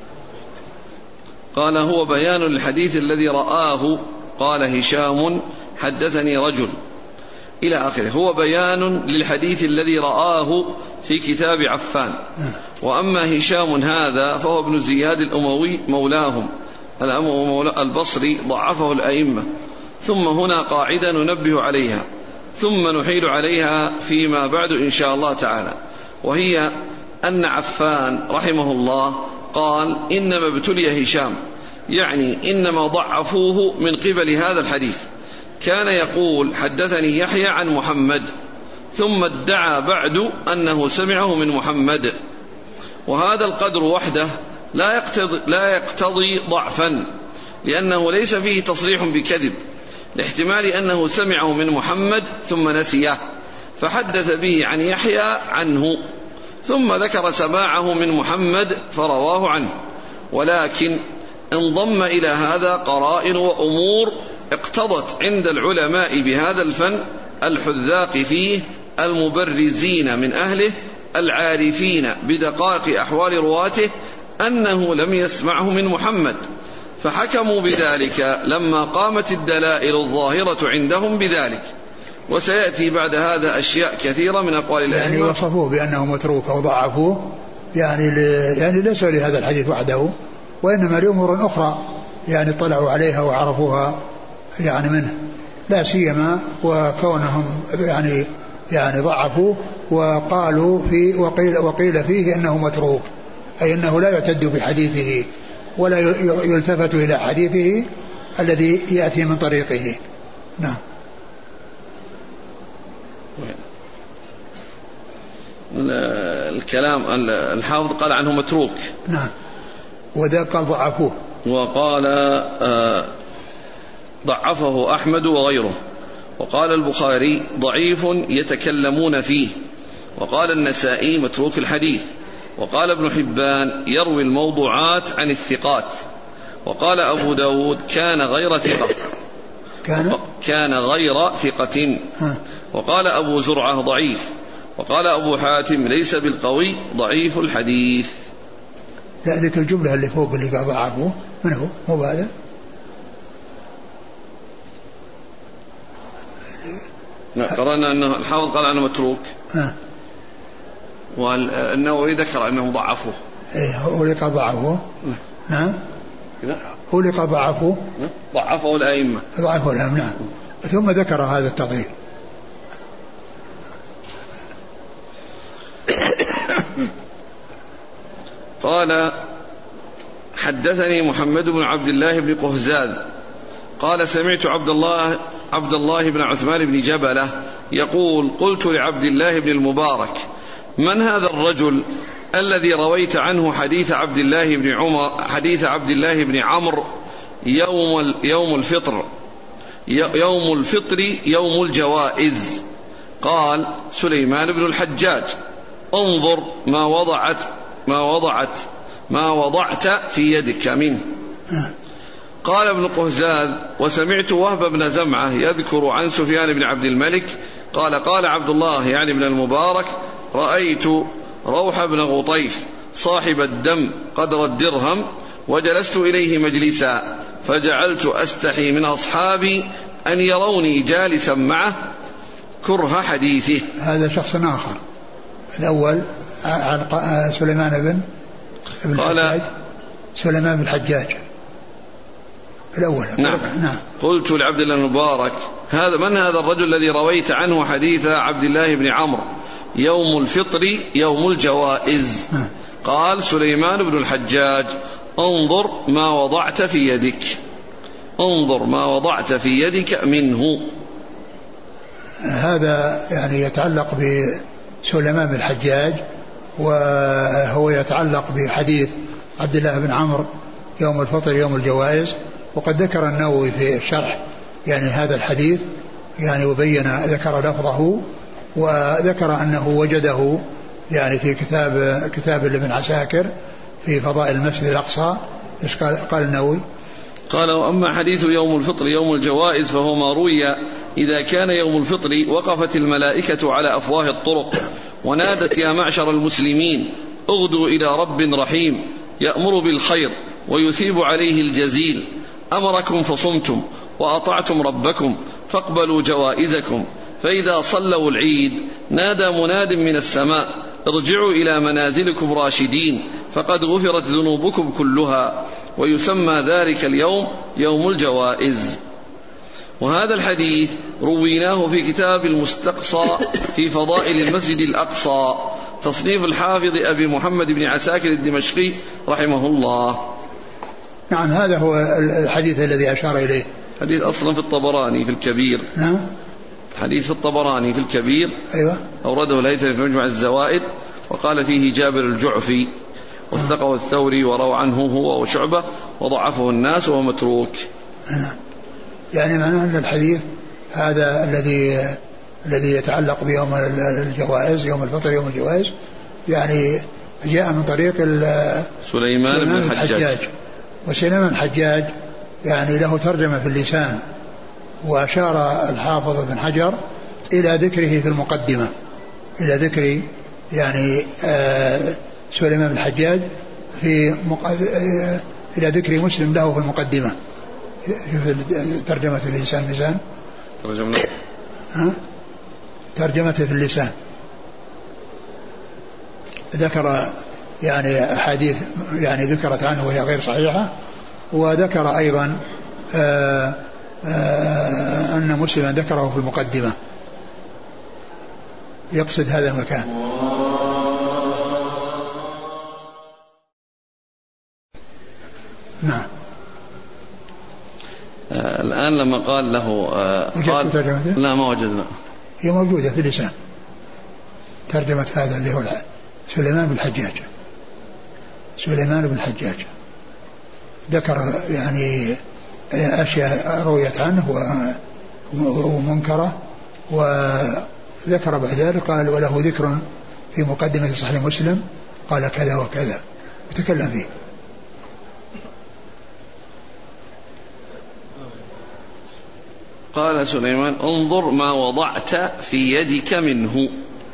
قال: هو بيان الحديث الذي رآه. قال هشام: حدثني رجل إلى آخره. هو بيان للحديث الذي رآه في كتاب عفان. وأما هشام هذا فهو ابن زياد الأموي مولاهم البصري، ضعفه الأئمة. ثم هنا قاعدة ننبه عليها ثم نحيل عليها فيما بعد إن شاء الله تعالى، وهي أن عفان رحمه الله قال: إنما ابتلي هشام، يعني إنما ضعفوه من قبل هذا الحديث. كان يقول حدثني يحيى عن محمد، ثم ادعى بعد أنه سمعه من محمد، وهذا القدر وحده لا يقتضي, لا يقتضي ضعفا، لأنه ليس فيه تصريح بكذب، لاحتمال أنه سمعه من محمد ثم نسيه فحدث به عن يحيى عنه، ثم ذكر سماعه من محمد فرواه عنه. ولكن انضم إلى هذا قرائن وأمور اقتضت عند العلماء بهذا الفن الحذاق فيه المبرزين من أهله العارفين بدقائق أحوال رواته أنه لم يسمعه من محمد، فحكموا بذلك لما قامت الدلائل الظاهرة عندهم بذلك. وسيأتي بعد هذا أشياء كثيرة من أقوال الأئمة. يعني وصفوه بأنه متروك أو ضعفوه، يعني, يعني ليس لهذا الحديث وحده، وإنما لأمور أخرى يعني طلعوا عليها وعرفوها يعني منه، لا سيما وكونهم يعني يعني ضعفوه وقالوا في وقيل, وقيل فيه أنه متروك، أي أنه لا يعتد بحديثه ولا يلتفت إلى حديثه الذي يأتي من طريقه. نعم. الكلام الحافظ قال عنه متروك. نعم. وذا قال ضعفوه. وقال ضعفه أحمد وغيره. وقال البخاري ضعيف يتكلمون فيه. وقال النسائي متروك الحديث. وقال ابن حبان يروي الموضوعات عن الثقات. وقال أبو داود كان غير ثقة كان, كان غير ثقة. وقال أبو زرعة ضعيف. وقال أبو حاتم ليس بالقوي ضعيف الحديث. لا ذيك الجملة اللي فوق اللي قال ضعفه من هو؟ مو هذا؟ قرأنا أنه الحافظ قال عنه متروك، والنووي ذكر أنه ضعفه. إيه هو اللي قال ضعفه. نعم. هو اللي قال ضعفه. ضعفه الأئمة. ضعفه الأئمة. نعم. ثم ذكر هذا التضعيف. قال حدثني محمد بن عبد الله بن قهزاز قال سمعت عبد الله عبد الله بن عثمان بن جبلة يقول قلت لعبد الله بن المبارك من هذا الرجل الذي رويت عنه حديث عبد الله بن عمر حديث عبد الله بن عمرو يوم يوم الفطر يوم الفطر يوم الجوائز؟ قال سليمان بن الحجاج. انظر ما وضعت ما وضعت ما وضعت في يدك منه. قال ابن قهزاز وسمعت وهب بن زمعة يذكر عن سفيان بن عبد الملك قال قال عبد الله يعني بن المبارك رأيت روح بن غطيف صاحب الدم قدر الدرهم وجلست إليه مجلسا فجعلت أستحي من أصحابي أن يروني جالسا معه كره حديثه. هذا شخص آخر. الأول عن سليمان بن قال سليمان بن الحجاج الأول. نعم. نعم. قلت لعبد الله المبارك هذا من هذا الرجل الذي رويت عنه حديث عبد الله بن عمرو يوم الفطر يوم الجوائز؟ نعم. قال سليمان بن الحجاج. انظر ما وضعت في يدك انظر ما وضعت في يدك منه. هذا يعني يتعلق بسليمان بن الحجاج، وهو يتعلق بحديث عبد الله بن عمرو يوم الفطر يوم الجوائز. وقد ذكر النووي في الشرح يعني هذا الحديث يعني وبين ذكر لفظه وذكر أنه وجده يعني في كتاب كتاب ابن عساكر في فضائل المسجد الأقصى. إيش قال قال النووي؟ قال وأما حديث يوم الفطر يوم الجوائز فهو ما روي إذا كان يوم الفطر وقفت الملائكة على أفواه الطرق ونادت يا معشر المسلمين اغدوا إلى رب رحيم يأمر بالخير ويثيب عليه الجزيل أمركم فصمتم وأطعتم ربكم فاقبلوا جوائزكم. فإذا صلوا العيد نادى مناد من السماء ارجعوا إلى منازلكم راشدين فقد غفرت ذنوبكم كلها ويسمى ذلك اليوم يوم الجوائز. وهذا الحديث رويناه في كتاب المستقصى في فضائل المسجد الأقصى تصنيف الحافظ أبي محمد بن عساكر الدمشقي رحمه الله. نعم هذا هو الحديث الذي أشار إليه. حديث أصلا في الطبراني في الكبير. نعم حديث في الطبراني في الكبير. أيوة. أورده الهيثمي في مجمع الزوائد وقال فيه جابر الجعفي وثقه الثوري وروى عنه هو وشعبة وضعفه الناس وهو متروك. نعم. يعني معناه أن الحديث هذا الذي الذي يتعلق بيوم الجوائز يوم الفطر يوم الجوائز يعني جاء من طريق سليمان بن الحجاج. وسليمان الحجاج يعني له ترجمة في اللسان وأشار الحافظ بن حجر إلى ذكره في المقدمة إلى ذكر يعني آه سليمان بن الحجاج في مقد... آه إلى ذكر مسلم له في المقدمة. شوف ترجمة في اللسان ميزان ها ترجمته في اللسان ذكر يعني أحاديث يعني ذكرت عنه وهي غير صحيحة وذكر أيضا آآ آآ أن مسلما ذكره في المقدمة يقصد هذا المكان. نعم. آه الآن لما قال له آه قال لا ما وجدنا هي موجودة في اللسان ترجمة هذا اللي هو سليمان بن الحجاج. سليمان بن الحجاج ذكر يعني أشياء رويت عنه ومنكرة وذكر بعد ذلك قال وله ذكر في مقدمة صحيح مسلم قال كذا وكذا وتكلم فيه. قال سليمان انظر ما وضعت في يدك منه.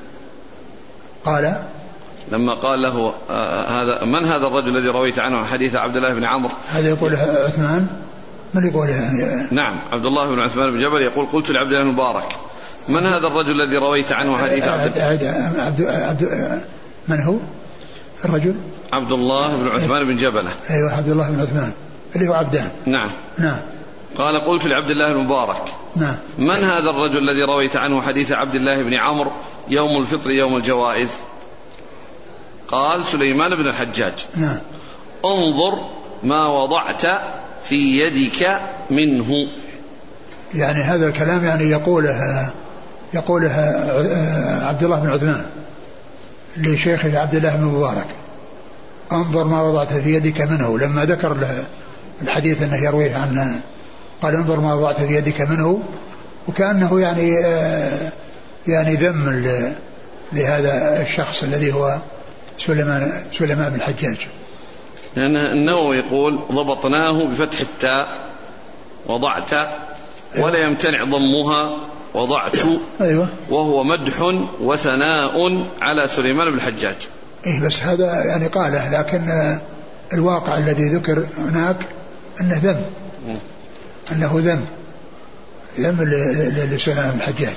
قال لما قال له آه هذا من هذا الرجل الذي رويت عنه حديث عبد الله بن عمرو هذا يقول عثمان من يقول يعني نعم عبد الله بن عثمان بن جبل يقول قلت لعبد الله المبارك من هذا الرجل الذي رويت عنه حديث عبد الله عبد عبد من هو الرجل عبد الله بن عثمان بن جبلة. أيوة عبد الله بن عثمان اللي هو عبدان. نعم نعم. قال قلت لعبد الله المبارك نعم من هذا الرجل الذي رويت عنه حديث عبد الله بن عمرو يوم الفطر يوم الجوائز قال سليمان بن الحجاج. نعم. انظر ما وضعت في يدك منه. يعني هذا الكلام يعني يقوله يقوله عبد الله بن عثمان لشيخه عبد الله بن مبارك انظر ما وضعت في يدك منه لما ذكر له الحديث أنه يرويه عنه قال انظر ما وضعت في يدك منه وكأنه يعني يعني ذم لهذا الشخص الذي هو سليمان سليمان بن الحجاج. لأن النووي يقول ضبطناه بفتح التاء وضعت ولا يمتنع ضمها وضعت. أيوة. وهو مدح وثناء على سليمان بن الحجاج. إيه بس هذا يعني قاله لكن الواقع الذي ذكر هناك أنه ذم أنه ذم ذم لسليمان بن الحجاج.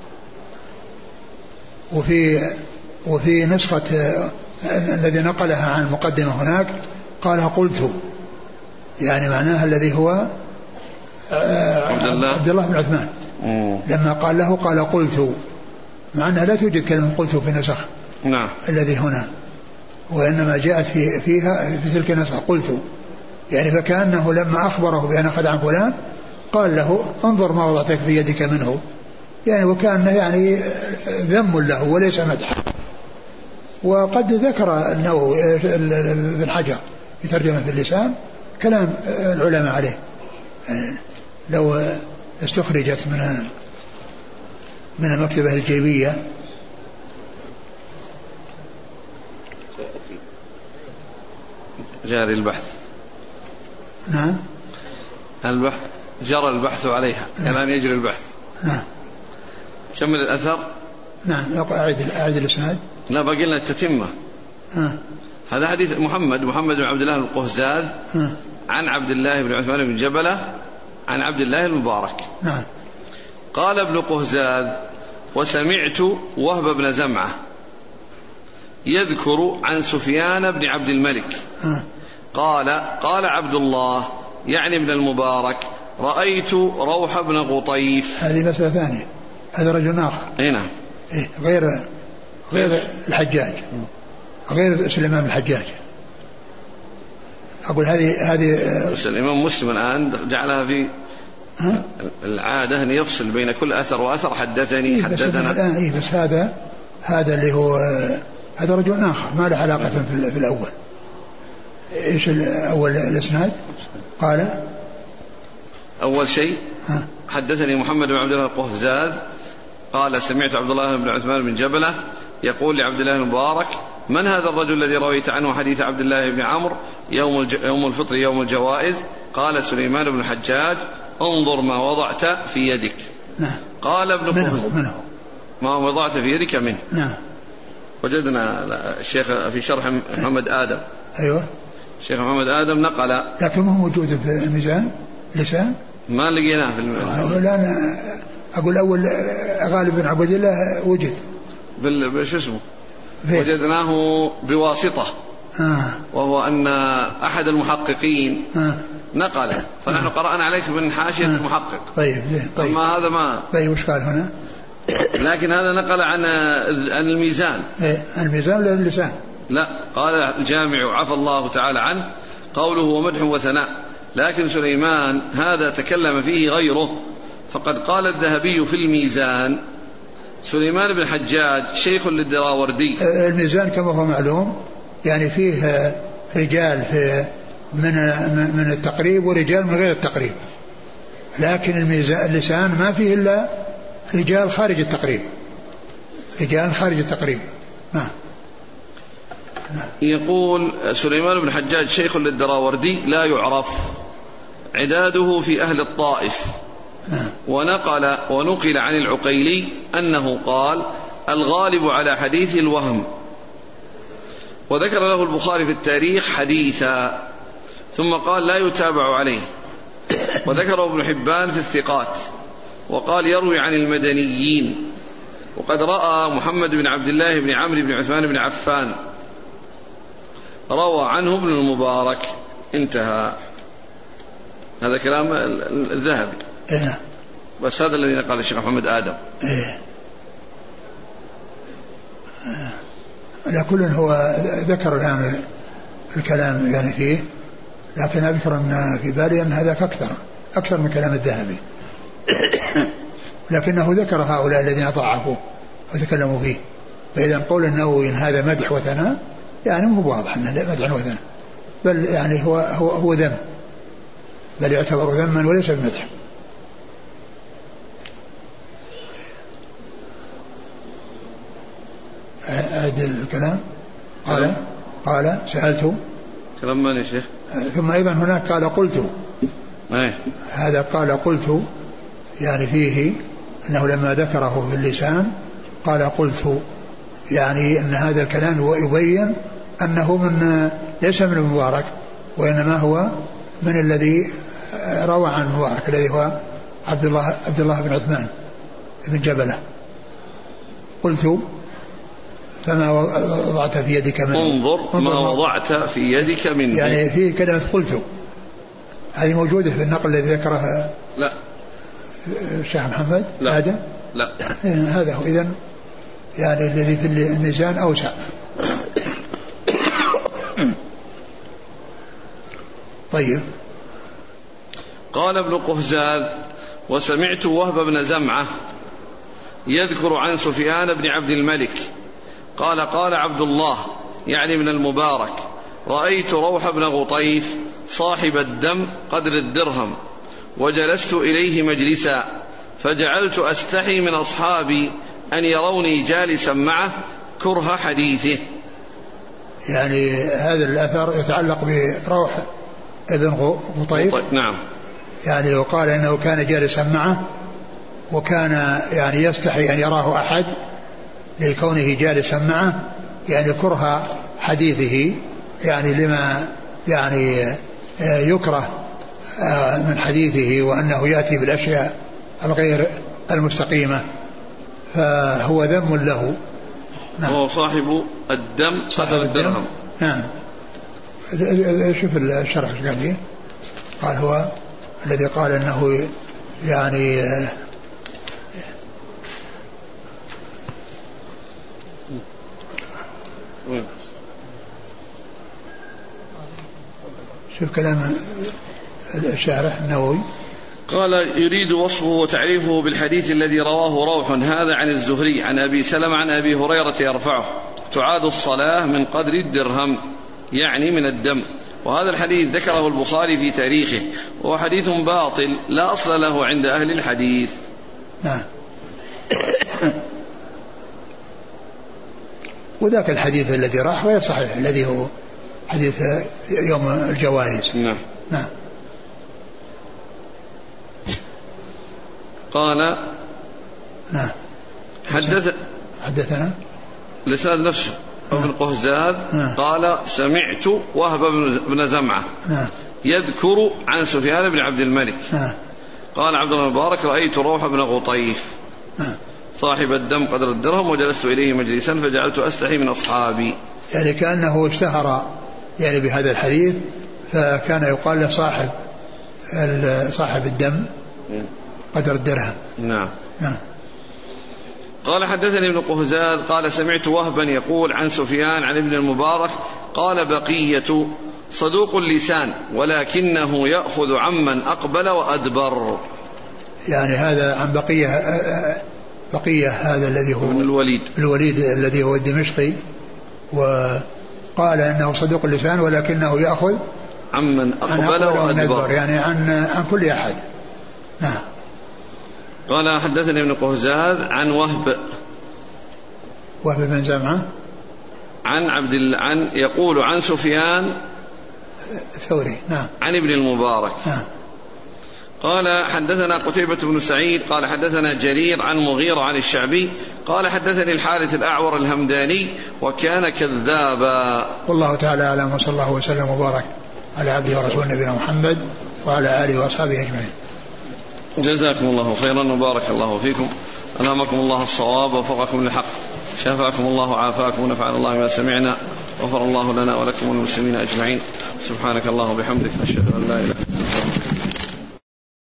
وفي وفي نسخة الذي نقلها عن المقدمة هناك قال قلت يعني معناها الذي هو عبد الله, عبد الله بن عثمان مم. لما قال له قال قلت مع أنها لا توجد كلمة قلت في نسخ نعم. الذي هنا وإنما جاءت في فيها في تلك النسخة قلت يعني فكأنه لما أخبره بأن أخذ عن فلان قال له انظر ما وضعتك في يدك منه يعني وكأنه يعني ذم له وليس مدح. وقد ذكر النووي بن حجر في ترجمة في اللسان كلام العلماء عليه يعني لو استخرجت من من المكتبة الجيبية جاري البحث. نعم. البحث جرى البحث عليها الآن يعني يجري البحث. نعم. كمل الأثر. نعم أعيد أعيد الإسناد. لا باقي لنا التتمة. ها. هذا حديث محمد محمد بن عبد الله بن القهزاز عن عبد الله بن عثمان بن جبلة عن عبد الله المبارك. نعم. قال ابن قهزاز وسمعت وهب بن زمعة يذكر عن سفيان بن عبد الملك ها. قال قال عبد الله يعني ابن المبارك رأيت روح بن غطيف. هذه مسألة ثانية هذا رجل آخر. اي نعم. إيه غير غير الحجاج غير سليمان بن الحجاج أقول هذه هذه بس الإمام مسلم الآن جعلها في العادة أن يفصل بين كل أثر وأثر حدثني حدثنا. بس, إيه بس هذا هذا اللي هو هذا رجل آخر ما له علاقة في, في الأول. إيش الأول الإسناد؟ قال أول شيء حدثني محمد بن عبد الله القهزاز قال سمعت عبد الله بن عثمان بن جبلة يقول لعبد الله بن مبارك من هذا الرجل الذي رويت عنه حديث عبد الله بن عمرو يوم, يوم الفطر يوم الجوائز؟ قال سليمان بن الحجاج انظر ما وضعت في يدك. نعم. قال ابن منه ما وضعت في يدك منه. نعم. وجدنا الشيخ في شرح محمد آدم. أيوة. الشيخ محمد آدم نقل لكن ما هو موجود في الميزان لسان ما لقيناه في الميزان. لا أنا أقول أول غالب بن عبد الله وجد بش اسمه وجدناه بواسطة. آه. وهو أن أحد المحققين آه. نقل فنحن آه. قرأنا عليك من حاشية آه. المحقق. طيب. طيب. أما هذا ما طيب وش قال هنا؟ لكن هذا نقل عن عن الميزان. إيه الميزان ولا اللسان؟ لا قال الجامع عفى الله تعالى عنه قوله ومدح وثناء لكن سليمان هذا تكلم فيه غيره فقد قال الذهبي في الميزان سليمان بن الحجاج شيخ للدراوردي. الميزان كما هو معلوم يعني فيه رجال في من من التقريب ورجال من غير التقريب لكن الميزان اللسان ما فيه إلا رجال خارج التقريب رجال خارج التقريب. نعم. يقول سليمان بن الحجاج شيخ للدراوردي لا يعرف عداده في أهل الطائف. ونقل ونقل عن العقيلي أنه قال الغالب على حديث الوهم. وذكر له البخاري في التاريخ حديثا ثم قال لا يتابع عليه. وذكره ابن حبان في الثقات وقال يروي عن المدنيين. وقد رأى محمد بن عبد الله بن عمرو بن عثمان بن عفان روى عنه ابن المبارك. انتهى. هذا كلام الذهبي. إيه. بس هذا الذي قال الشيخ محمد آدم. إيه. لكل هو ذكر الآن الكلام يعني فيه لكن أذكر أن في بالي أن هذاك أكثر أكثر من كلام الذهبي لكنه ذكر هؤلاء الذين ضعفوه وتكلموا فيه. فإذا قول النووي إن هذا مدح وثناء يعني مو واضح أنه مدح وثناء بل يعني هو هو هو ذم بل يعتبر ذما وليس بمدح. أعد الكلام. قال قال سألت كلام من يا شيخ. ثم أيضا هناك قال قلت. أيه. هذا قال قلت يعني فيه أنه لما ذكره في اللسان قال قلت يعني أن هذا الكلام يبين أنه من ليس من المبارك وإنما هو من الذي روى عن المبارك الذي هو عبد الله عبد الله بن عثمان بن جبلة. قلت فما وضعت في يدك منه. انظر ما وضعت في يدك منه يعني في كلمة قلت هذه موجودة في النقل الذي ذكرها لا الشيخ محمد لا. آدم لا هذا هو. إذن يعني الذي في الميزان أوسع. طيب. قال ابن قهزاز وسمعت وهب بن زمعة يذكر عن سفيان بن عبد الملك قال قال عبد الله يعني من المبارك رأيت روح بن غطيف صاحب الدم قدر الدرهم وجلست إليه مجلسا فجعلت أستحي من أصحابي أن يروني جالسا معه كره حديثه. يعني هذا الأثر يتعلق بروح ابن غطيف. نعم. يعني يقال أنه كان جالسا معه وكان يعني يستحي أن يراه أحد لكونه جالسا معه يعني كره حديثه يعني لما يعني يكره من حديثه وأنه يأتي بالأشياء الغير المستقيمة فهو ذم له. نعم. هو صاحب الدم قدر الدرهم. نعم. شوف الشرح ايش قال فيه. قال هو الذي قال انه يعني شوف كلام الشارح النووي. قال يريد وصفه وتعريفه بالحديث الذي رواه روح هذا عن الزهري عن أبي سلمة عن أبي هريرة يرفعه: تعاد الصلاة من قدر الدرهم، يعني من الدم. وهذا الحديث ذكره البخاري في تاريخه، وهو حديث باطل لا أصل له عند أهل الحديث. نعم. وذاك الحديث الذي راح غير صحيح، الذي هو حديث يوم الجوائز. نعم. نعم. قال نعم. حدث حدثنا لسان نفسه ابن قهزاد قال سمعت وهب بن زمعة نعم. يذكر عن سفيان بن عبد الملك نعم. قال عبد الله المبارك: رأيت روح بن غطيف نعم. صاحب الدم قدر الدرهم وجلست إليه مجلسا فجعلت أستحي من أصحابي. يعني كأنه اشتهر يعني بهذا الحديث، فكان يقال له صاحب صاحب الدم قدر الدرهم. نعم. نعم. قال حدثني ابن قهزاد قال سمعت وهبا يقول عن سفيان عن ابن المبارك قال: بقية صدوق اللسان ولكنه يأخذ عمن أقبل وأدبر. يعني هذا عن بقية بقية هذا الذي هو الوليد الوليد الذي هو الدمشقي، وقال إنه صدوق اللسان ولكنه يأخذ عمن أقبل وأدبر، يعني عن عن كل أحد. نعم. قال حدثني ابن قهزاد عن وهب وهب بن زمعة عن عبد الله عن يقول عن سفيان الثوري. نعم. عن ابن المبارك. نعم. قال حدثنا قتيبة بن سعيد قال حدثنا جرير عن مغيرة عن الشعبي قال حدثني الحارث الأعور الهمداني وكان كذابا. والله تعالى أعلم، وصلى الله وسلم وبارك على عبده ورسوله نبينا محمد وعلى آله وأصحابه أجمعين. جزاكم الله خيرا وبارك الله فيكم، ألهمكم الله الصواب ووفقكم للحق، شفاكم الله وعافاكم ونفعنا الله ما سمعنا، غفر الله لنا ولكم والمسلمين أجمعين. سبحانك اللهم وبحمدك، نشهد أن لا إله إلا أنت.